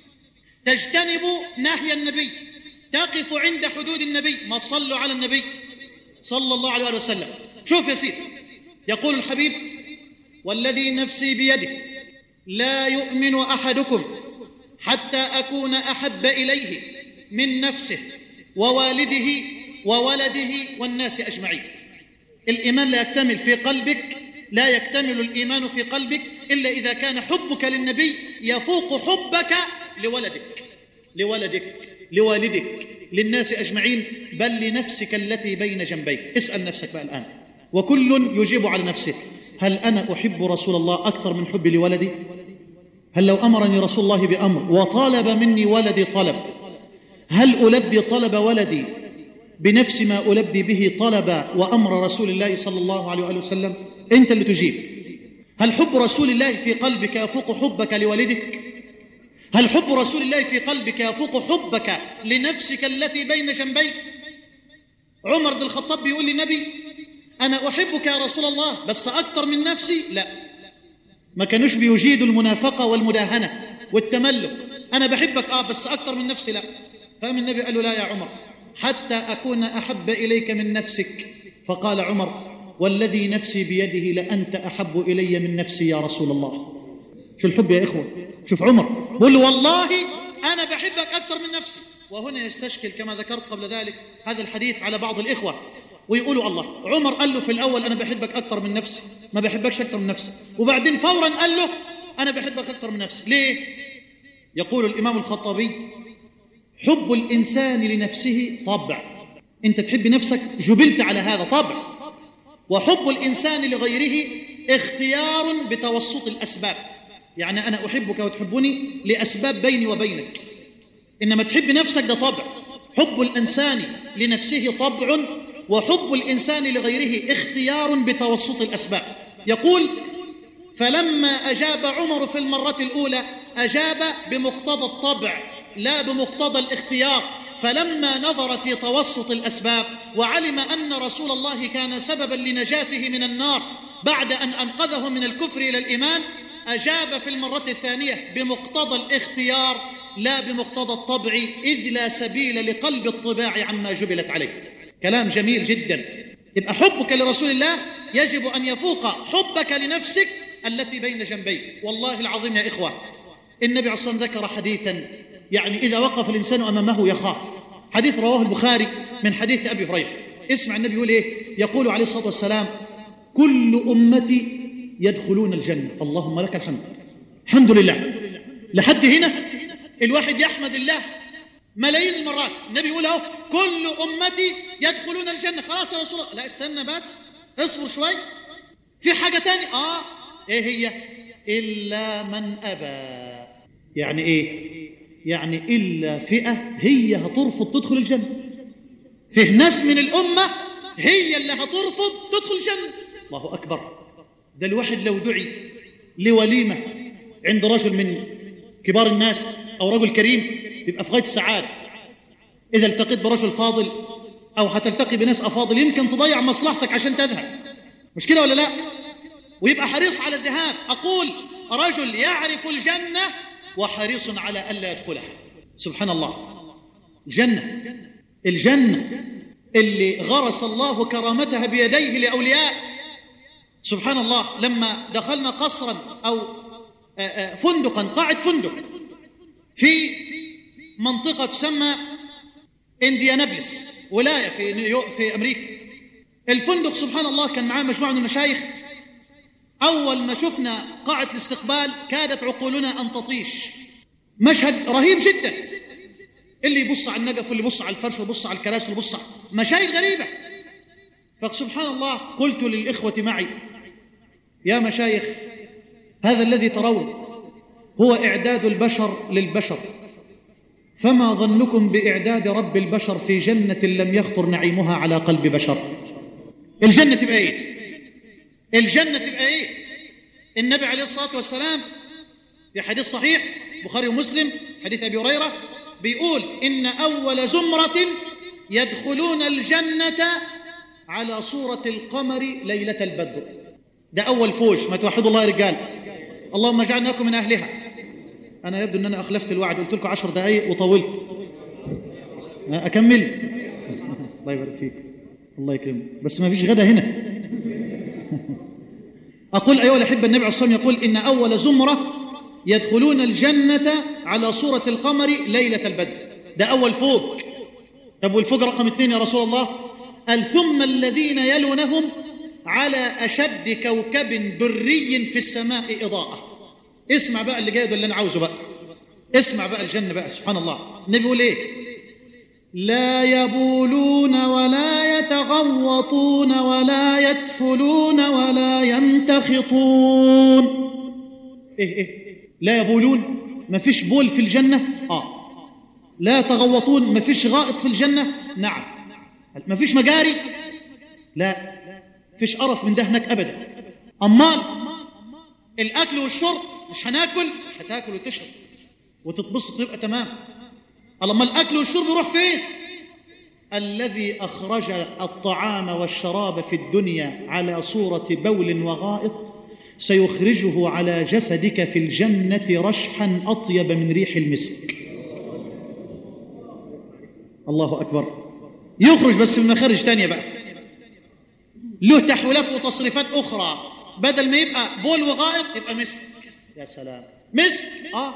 تجتنب نهي النبي، تقف عند حدود النبي. ما تصلوا على النبي صلى الله عليه وسلم. شوف يا سيدي، يقول الحبيب والذي نفسي بيده لا يؤمن أحدكم حتى أكون أحب إليه من نفسه ووالده وولده والناس أجمعين. الإيمان لا يكتمل في قلبك، لا يكتمل الإيمان في قلبك إلا إذا كان حبك للنبي يفوق حبك لولدك لولدك لوالدك للناس أجمعين، بل لنفسك التي بين جنبيك. اسأل نفسك بقى الآن، وكل يجيب على نفسه، هل أنا أحب رسول الله أكثر من حبي لولدي؟ هل لو أمرني رسول الله بأمر وطالب مني ولدي طلب، هل ألبي طلب ولدي بنفس ما ألبي به طلب وأمر رسول الله صلى الله عليه وآله وسلم؟ أنت اللي تجيب. هل حب رسول الله في قلبك يفوق حبك لوالدك؟ هل حب رسول الله في قلبك يفوق حبك لنفسك التي بين جنبيك؟ عمر بن الخطاب بيقول للنبي: أنا أحبك يا رسول الله بس أكثر من نفسي. لا، ما كانوش بيجيدوا المنافقة والمداهنة والتملق. أنا بحبك آه بس أكثر من نفسي لا. فقام النبي قال له: لا يا عمر، حتى أكون أحب إليك من نفسك. فقال عمر: والذي نفسي بيده لأنت أحب إلي من نفسي يا رسول الله. شو الحب يا إخوة؟ شوف عمر بقول له: والله أنا بحبك أكثر من نفسي. وهنا يستشكل كما ذكرت قبل ذلك هذا الحديث على بعض الإخوة ويقولوا: الله، عمر قال له في الأول أنا بحبك أكثر من نفسي، ما بحبكش أكثر من نفسي، وبعدين فورا قال له أنا بحبك أكثر من نفسي. ليه؟ يقول الإمام الخطابي: حب الإنسان لنفسه طبع، أنت تحب نفسك جبلت على هذا طبع، وحب الإنسان لغيره اختيار بتوسط الأسباب. يعني أنا أحبك وتحبني لأسباب بيني وبينك، إنما تحب نفسك ده طبع. حب الإنسان لنفسه طبع، وحب الإنسان لغيره اختيار بتوسط الأسباب. يقول: فلما أجاب عمر في المرة الأولى أجاب بمقتضى الطبع لا بمقتضى الاختيار، فلما نظر في توسط الأسباب وعلم أن رسول الله كان سببا لنجاته من النار بعد أن أنقذه من الكفر إلى الإيمان، أجاب في المرة الثانية بمقتضى الاختيار لا بمقتضى الطبع، إذ لا سبيل لقلب الطباع عما جبلت عليه. كلام جميل جدا. يبقى حبك لرسول الله يجب أن يفوق حبك لنفسك التي بين جنبيك. والله العظيم يا إخوة، النبي عليه الصلاة والسلام ذكر حديثا يعني إذا وقف الإنسان أمامه يخاف. حديث رواه البخاري من حديث أبي هريرة. اسمع النبي يقول إيه؟ يقول عليه الصلاة والسلام: كل أمتي يدخلون الجنة. اللهم لك الحمد. الحمد لله. لحد هنا الواحد يحمد الله ملايين المرات. النبي يقول اهو: كل أمتي يدخلون الجنة. خلاص يا رسول الله. لا، استنى بس، اصبر شوي، في حاجة تانية. آه إيه هي؟ إلا من أبى. يعني إيه؟ يعني إلا فئة هي هترفض تدخل الجنة. فيه ناس من الأمة هي اللي هترفض تدخل الجنة. الله أكبر. ده الواحد لو دعي لوليمة عند رجل من كبار الناس أو رجل كريم يبقى في غاية السعادة. إذا التقيت برجل فاضل أو هتلتقي بناس أفاضل يمكن تضيع مصلحتك عشان تذهب، مش كده ولا لا؟ ويبقى حريص على الذهاب. أقول: رجل يعرف الجنة وحريص على ألا يدخلها. سبحان الله. الجنة الجنة اللي غرس الله كرامتها بيديه لأولياء. سبحان الله. لما دخلنا قصرا أو فندقا، قاعة فندق في منطقة تسمى إنديانابلس، ولاية في نيويورك في أمريكا. الفندق سبحان الله كان معاه مجموعة من المشايخ. أول ما شفنا قاعة الاستقبال كادت عقولنا أن تطيش. مشهد رهيب جدا، اللي يبص على النجف واللي يبص على الفرش ويبص على الكراسي واللي يبص على مشاهد غريبة. فسبحان الله قلت للإخوة معي: يا مشايخ، هذا الذي ترون هو إعداد البشر للبشر، فما ظنكم بإعداد رب البشر في جنة لم يخطر نعيمها على قلب بشر؟ الجنة تبقى إيه؟ الجنة تبقى إيه؟ النبي عليه الصلاة والسلام في حديث صحيح بخاري ومسلم حديث أبي هريرة بيقول: إن أول زمرة يدخلون الجنة على صورة القمر ليلة البدر. ده أول فوج. ما توحدوا الله يا رجال. اللهم اجعلناكم من أهلها. أنا يبدو أن أنا أخلفت الوعد، قلت لكم عشر دقائق وطولت. أكمل؟ الله يبارك فيك، الله يكرمك، بس ما فيش غدا هنا. أقول: أيها الأحبة، النبي عليه الصلاة والسلام يقول: إن أول زمرة يدخلون الجنة على صورة القمر ليلة البدر. ده أول فوج. طب والفوج رقم اثنين يا رسول الله؟ قال: ثم الذين يلونهم على أشد كوكب دري في السماء إضاءة. اسمع بقى اللي جاي ده اللي أنا عاوزه بقى. اسمع بقى الجنة بقى. سبحان الله. النبي يقول إيه؟ لا يبولون ولا يتغوطون ولا يتفلون ولا يمتخطون. إيه إيه؟ لا يبولون، ما فيش بول في الجنة. آه. لا يتغوطون، ما فيش غائط في الجنة. نعم. ما فيش مجاري. لا، فيش قرف من ده هناك أبدا. أمال الأكل والشرب مش هناكل، هتاكل وتشرب وتتبسط ويبقى تمام. لما الأكل والشرب يروح فين؟ الذي أخرج الطعام والشراب في الدنيا على صورة بول وغائط سيخرجه على جسدك في الجنة رشحا أطيب من ريح المسك. الله أكبر. يخرج بس من مخارج تانية بقى، له تحويلات وتصريفات أخرى، بدل ما يبقى بول وغائط يبقى مسك. يا سلام، مسك. آه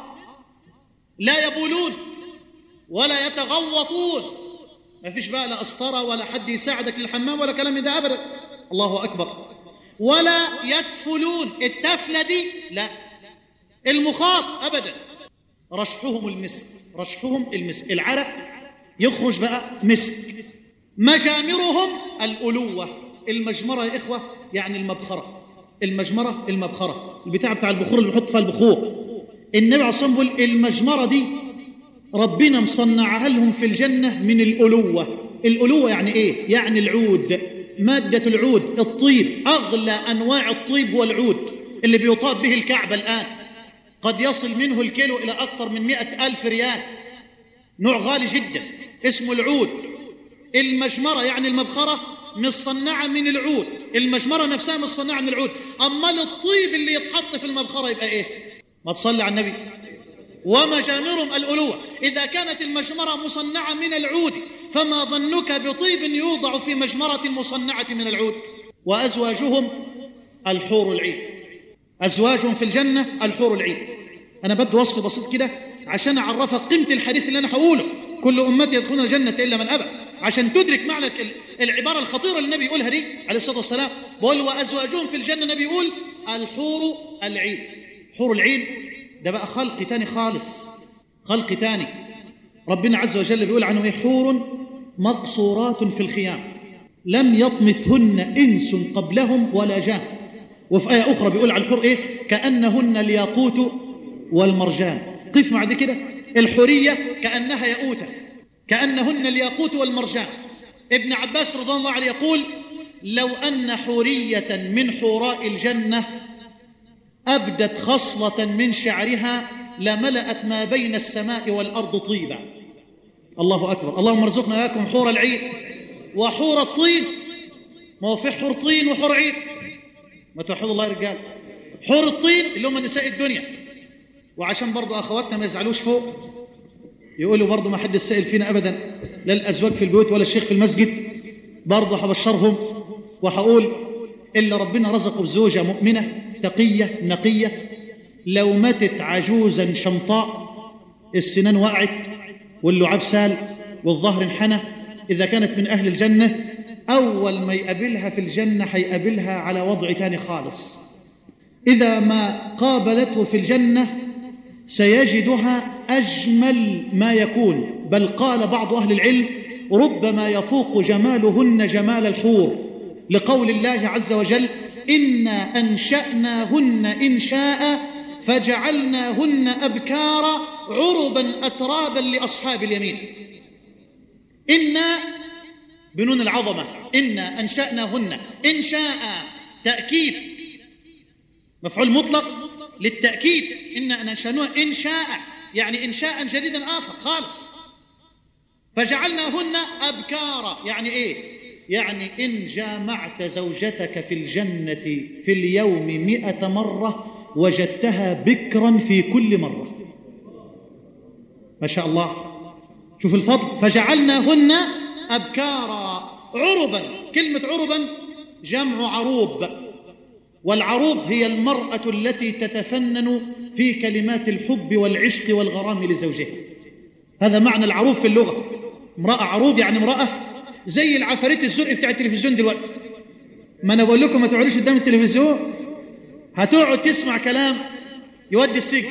لا يبولون ولا يتغوطون، ما فيش بقى لا أسطرة ولا حد يساعدك للحمام ولا كلام ده أبدا. الله أكبر. ولا يتفلون، التفلة دي لا، المخاط أبدا. رشحهم المسك، رشحهم المسك، العرق يخرج بقى مسك. مجامرهم الألوة، المجمرة يا إخوة يعني المبخرة، المجمرة المبخرة، البتاع بتاع البخور اللي بيحط فيها البخور. النبي عليه الصلاة والسلام بيقول المجمرة دي ربنا مصنعها لهم في الجنة من الألوة. الألوة يعني إيه؟ يعني العود، مادة العود، الطيب. أغلى أنواع الطيب هو العود اللي بيطاب به الكعبة الآن، قد يصل منه الكيلو إلى أكثر من مئة ألف ريال، نوع غالي جدا اسمه العود. المجمرة يعني المبخرة مصنعة من العود، المجمرة نفسها مصنعة من العود. أما الطيب اللي يتحط في المبخرة يبقى إيه؟ ما تصلي على النبي. ومجامرهم الألوة. إذا كانت المجمرة مصنعة من العود فما ظنك بطيب يوضع في مجمرة مصنعة من العود؟ وأزواجهم الحور العين، أزواجهم في الجنة الحور العين. أنا بدي وصف بسيط كده عشان أعرفك قيمة الحديث اللي أنا هقوله، كل أمتي يدخلون الجنة إلا من أبى، عشان تدرك معنى العبارة الخطيرة اللي النبي يقولها دي عليه الصلاة والسلام. بقول وأزواجهم في الجنة، النبي يقول الحور العين. حور العين ده بقى خلق تاني خالص، خلق تاني. ربنا عز وجل بيقول عنه إيه؟ حور مقصورات في الخيام لم يطمثهن إنس قبلهم ولا جان. وفي آية أخرى بيقول على الحور إيه؟ كأنهن الياقوت والمرجان. قف مع دي كده، الحورية كأنها ياقوتة، كأنهن الياقوت والمرجان. ابن عباس رضي الله عنه يقول لو أن حورية من حوراء الجنة أبدت خصلة من شعرها لملأت ما بين السماء والأرض طيبا. الله أكبر. اللهم ارزقنا إياكم حور العين وحور الطين. ما هو في حور طين وحور عين، ما توحدوا الله يا رجال. حور الطين اللي هم نساء الدنيا، وعشان برضو أخواتنا ما يزعلوش فوق يقولوا برضو ما حد سائل فينا أبدا، لا الأزواج في البيوت ولا الشيخ في المسجد، برضو هبشرهم وهقول إلا ربنا رزقه بزوجة مؤمنة تقية نقية، لو ماتت عجوزا شمطاء السنان وقعت واللعاب سال والظهر انحنى، إذا كانت من أهل الجنة أول ما يقابلها في الجنة هيقابلها على وضع تاني خالص. إذا ما قابلته في الجنة سيجدها أجمل ما يكون، بل قال بعض أهل العلم ربما يفوق جمالهن جمال الحور، لقول الله عز وجل إنا أنشأناهن إنشاء فجعلناهن أبكارا عربا أترابا لأصحاب اليمين. إنا بنون العظمة، إنا أنشأناهن إنشاء، تأكيد، مفعول مطلق للتأكيد. إنا أنشأناهن إنشاء يعني إنشاء جديدا آخر خالص. فجعلناهن أبكارا يعني إيه؟ يعني إن جامعت زوجتك في الجنة في اليوم مئة مرة وجدتها بكرا في كل مرة. ما شاء الله، شوف الفضل. فجعلناهن أبكارا عربا. كلمة عربا جمع عروب، والعروب هي المرأة التي تتفنن في كلمات الحب والعشق والغرام لزوجها. هذا معنى العروب في اللغة. امرأة عروب يعني امرأة زي العفاريت الزرق بتاع التلفزيون دلوقتي. ما أنا بقول لكم ما تقعدوش قدام التلفزيون، هتقعد تسمع كلام يودي السجن،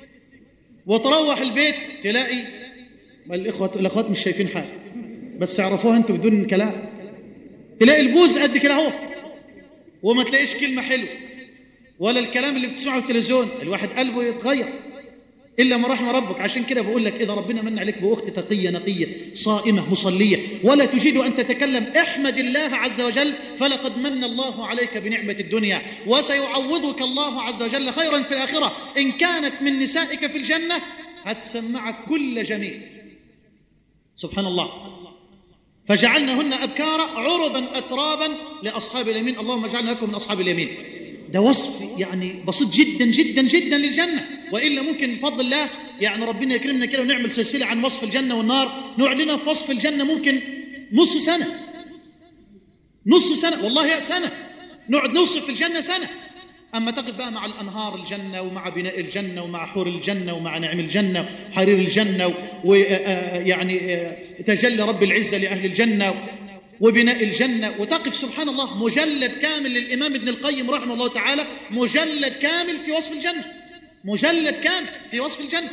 وتروح البيت تلاقي ما الإخوة الأخوات مش شايفين حاجة بس يعرفوها أنتوا بدون كلام. تلاقي البوز قد كده اهو وما تلاقيش كلمة حلوة ولا الكلام اللي بتسمعه في التلفزيون. الواحد قلبه يتغير إلا ما رحم ربك. عشان كده بقول لك إذا ربنا من عليك بأخت تقية نقية صائمة مصلية ولا تجيد أن تتكلم، احمد الله عز وجل، فلقد من الله عليك بنعمة الدنيا، وسيعوضك الله عز وجل خيرا في الآخرة. إن كانت من نسائك في الجنة هتسمعك كل جميل. سبحان الله. فجعلناهن أبكارا عربا أترابا لأصحاب اليمين اللهم اجعلنا لكم من أصحاب اليمين. ده وصف يعني بسيط جدا جدا جدا للجنة، وإلا ممكن بفضل الله يعني ربنا يكرمنا كده ونعمل سلسلة عن وصف الجنة والنار، نعلنها في وصف الجنة ممكن نص سنة نص سنة والله سنة نقعد نوصف في الجنة سنة. أما تقف بقى مع الأنهار الجنة ومع بناء الجنة ومع حور الجنة ومع نعم الجنة وحرير الجنة ويعني تجلي رب العزة لأهل الجنة وبناء الجنة، وتقف سبحان الله مجلد كامل للإمام ابن القيم رحمه الله تعالى، مجلد كامل في وصف الجنة، مجلد كامل في وصف الجنة.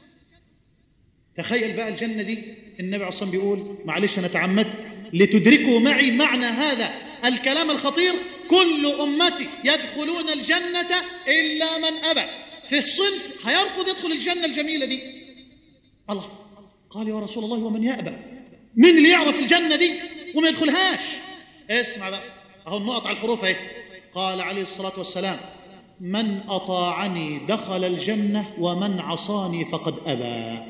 تخيل بقى الجنة دي النبي عليه الصلاة والسلام بيقول معلش أنا تعمدت لتدركوا معي معنى هذا الكلام الخطير: كل أمتي يدخلون الجنة إلا من أبى. في صنف هيرفض يدخل الجنة الجميلة دي. الله قال يا رسول الله ومن يأبى؟ مين اللي يعرف الجنة دي وما يدخلهاش؟ اسمع بقى اهو النقط على الحروف اهي. قال عليه الصلاة والسلام: من أطاعني دخل الجنة ومن عصاني فقد أبى.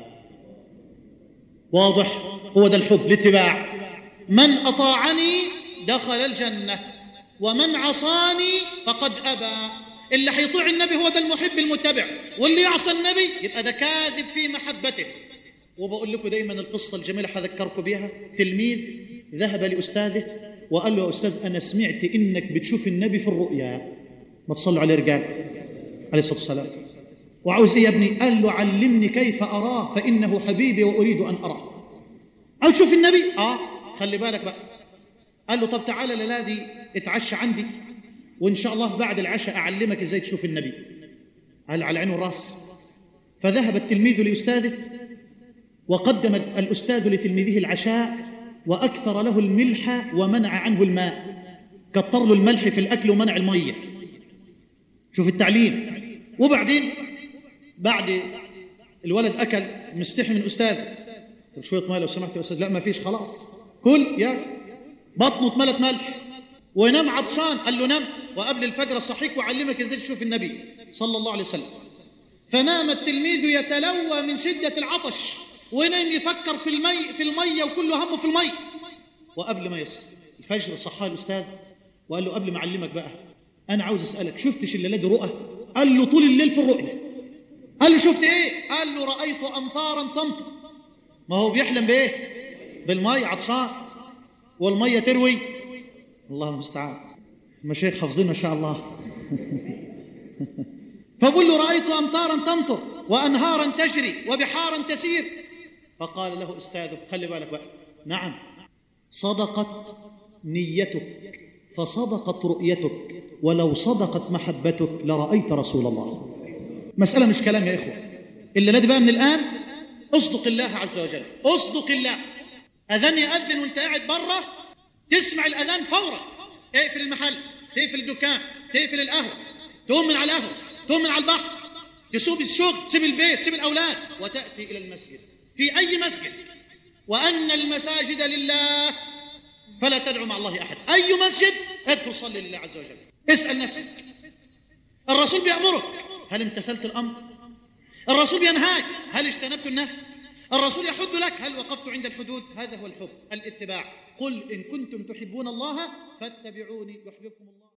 واضح؟ هو ده الحب، الاتباع. من أطاعني دخل الجنة ومن عصاني فقد أبى. اللي هيطيع النبي هو ده المحب المتبع، واللي يعصى النبي يبقى ده كاذب في محبته. وبقول لكم دايما القصة الجميلة هذكركم بيها. تلميذ ذهب لأستاذه وقال له: يا أستاذ أنا سمعت إنك بتشوف النبي في الرؤيا، ما تصلوا عليه رجال عليه الصلاة والسلام. وعاوز إيه يا ابني؟ قال له: علمني كيف أراه فإنه حبيبي وأريد أن أراه. عاوز تشوف النبي؟ آه خلي بالك بقى. قال له: طب تعالى للذي اتعشى عندي وإن شاء الله بعد العشاء أعلمك إزاي تشوف النبي. قال: على عين والراس. فذهب التلميذ لأستاذه وقدم الأستاذ لتلميذه العشاء وأكثر له الملح ومنع عنه الماء، كتر له الملح في الأكل ومنع المية. شوف التعليم. وبعدين بعد الولد أكل مستحي من أستاذه: طب شوية ماء لو سمحت يا أستاذ. لا ما فيش خلاص، كل يا بطنه اتملت ملح ونام عطشان. قال له: نام وقبل الفجر صحيك وعلمك ازاي تشوف النبي صلى الله عليه وسلم. فنام التلميذ يتلوى من شدة العطش ونام يفكر في المي في المية وكله همه في المي. وقبل ما يص الفجر صحى الأستاذ وقال له: قبل ما أعلمك بقى أنا عاوز أسألك، شفتش الليلة دي رؤى؟ قال له: طول الليل في الرؤية. قال له: شفت إيه؟ قال له: رأيت أمطارا تمطر. ما هو بيحلم بإيه؟ بالمية، عطشان والمية تروي. الله المستعان، المشايخ حافظين ما شاء الله. فقل له: رأيت أمطارا تمطر وأنهارا تجري وبحارا تسير. فقال له أستاذه: خلي بالك بقى. نعم صدقت نيتك فصدقت رؤيتك، ولو صدقت محبتك لرأيت رسول الله. مسألة مش كلام يا إخوة. إلا الذي بقى من الآن أصدق الله عز وجل، أصدق الله. أذان يأذن وانت قاعد برة تسمع الأذان فورا تقفل المحل، تقفل الدكان، تقفل القهوة، تقوم من على القهوة، تقوم من على البحر، تسوب الشغل، تسيب البيت، تسيب الأولاد، وتأتي إلى المسجد في أي مسجد. وأن المساجد لله فلا تدعو مع الله أحد. أي مسجد ادخل صلي لله عز وجل. اسأل نفسك، الرسول بيأمرك هل امتثلت الأمر؟ الرسول بينهاك هل اجتنبت النهي؟ الرسول يحد لك هل وقفت عند الحدود؟ هذا هو الحب، الاتباع. قل إن كنتم تحبون الله فاتبعوني يحببكم الله.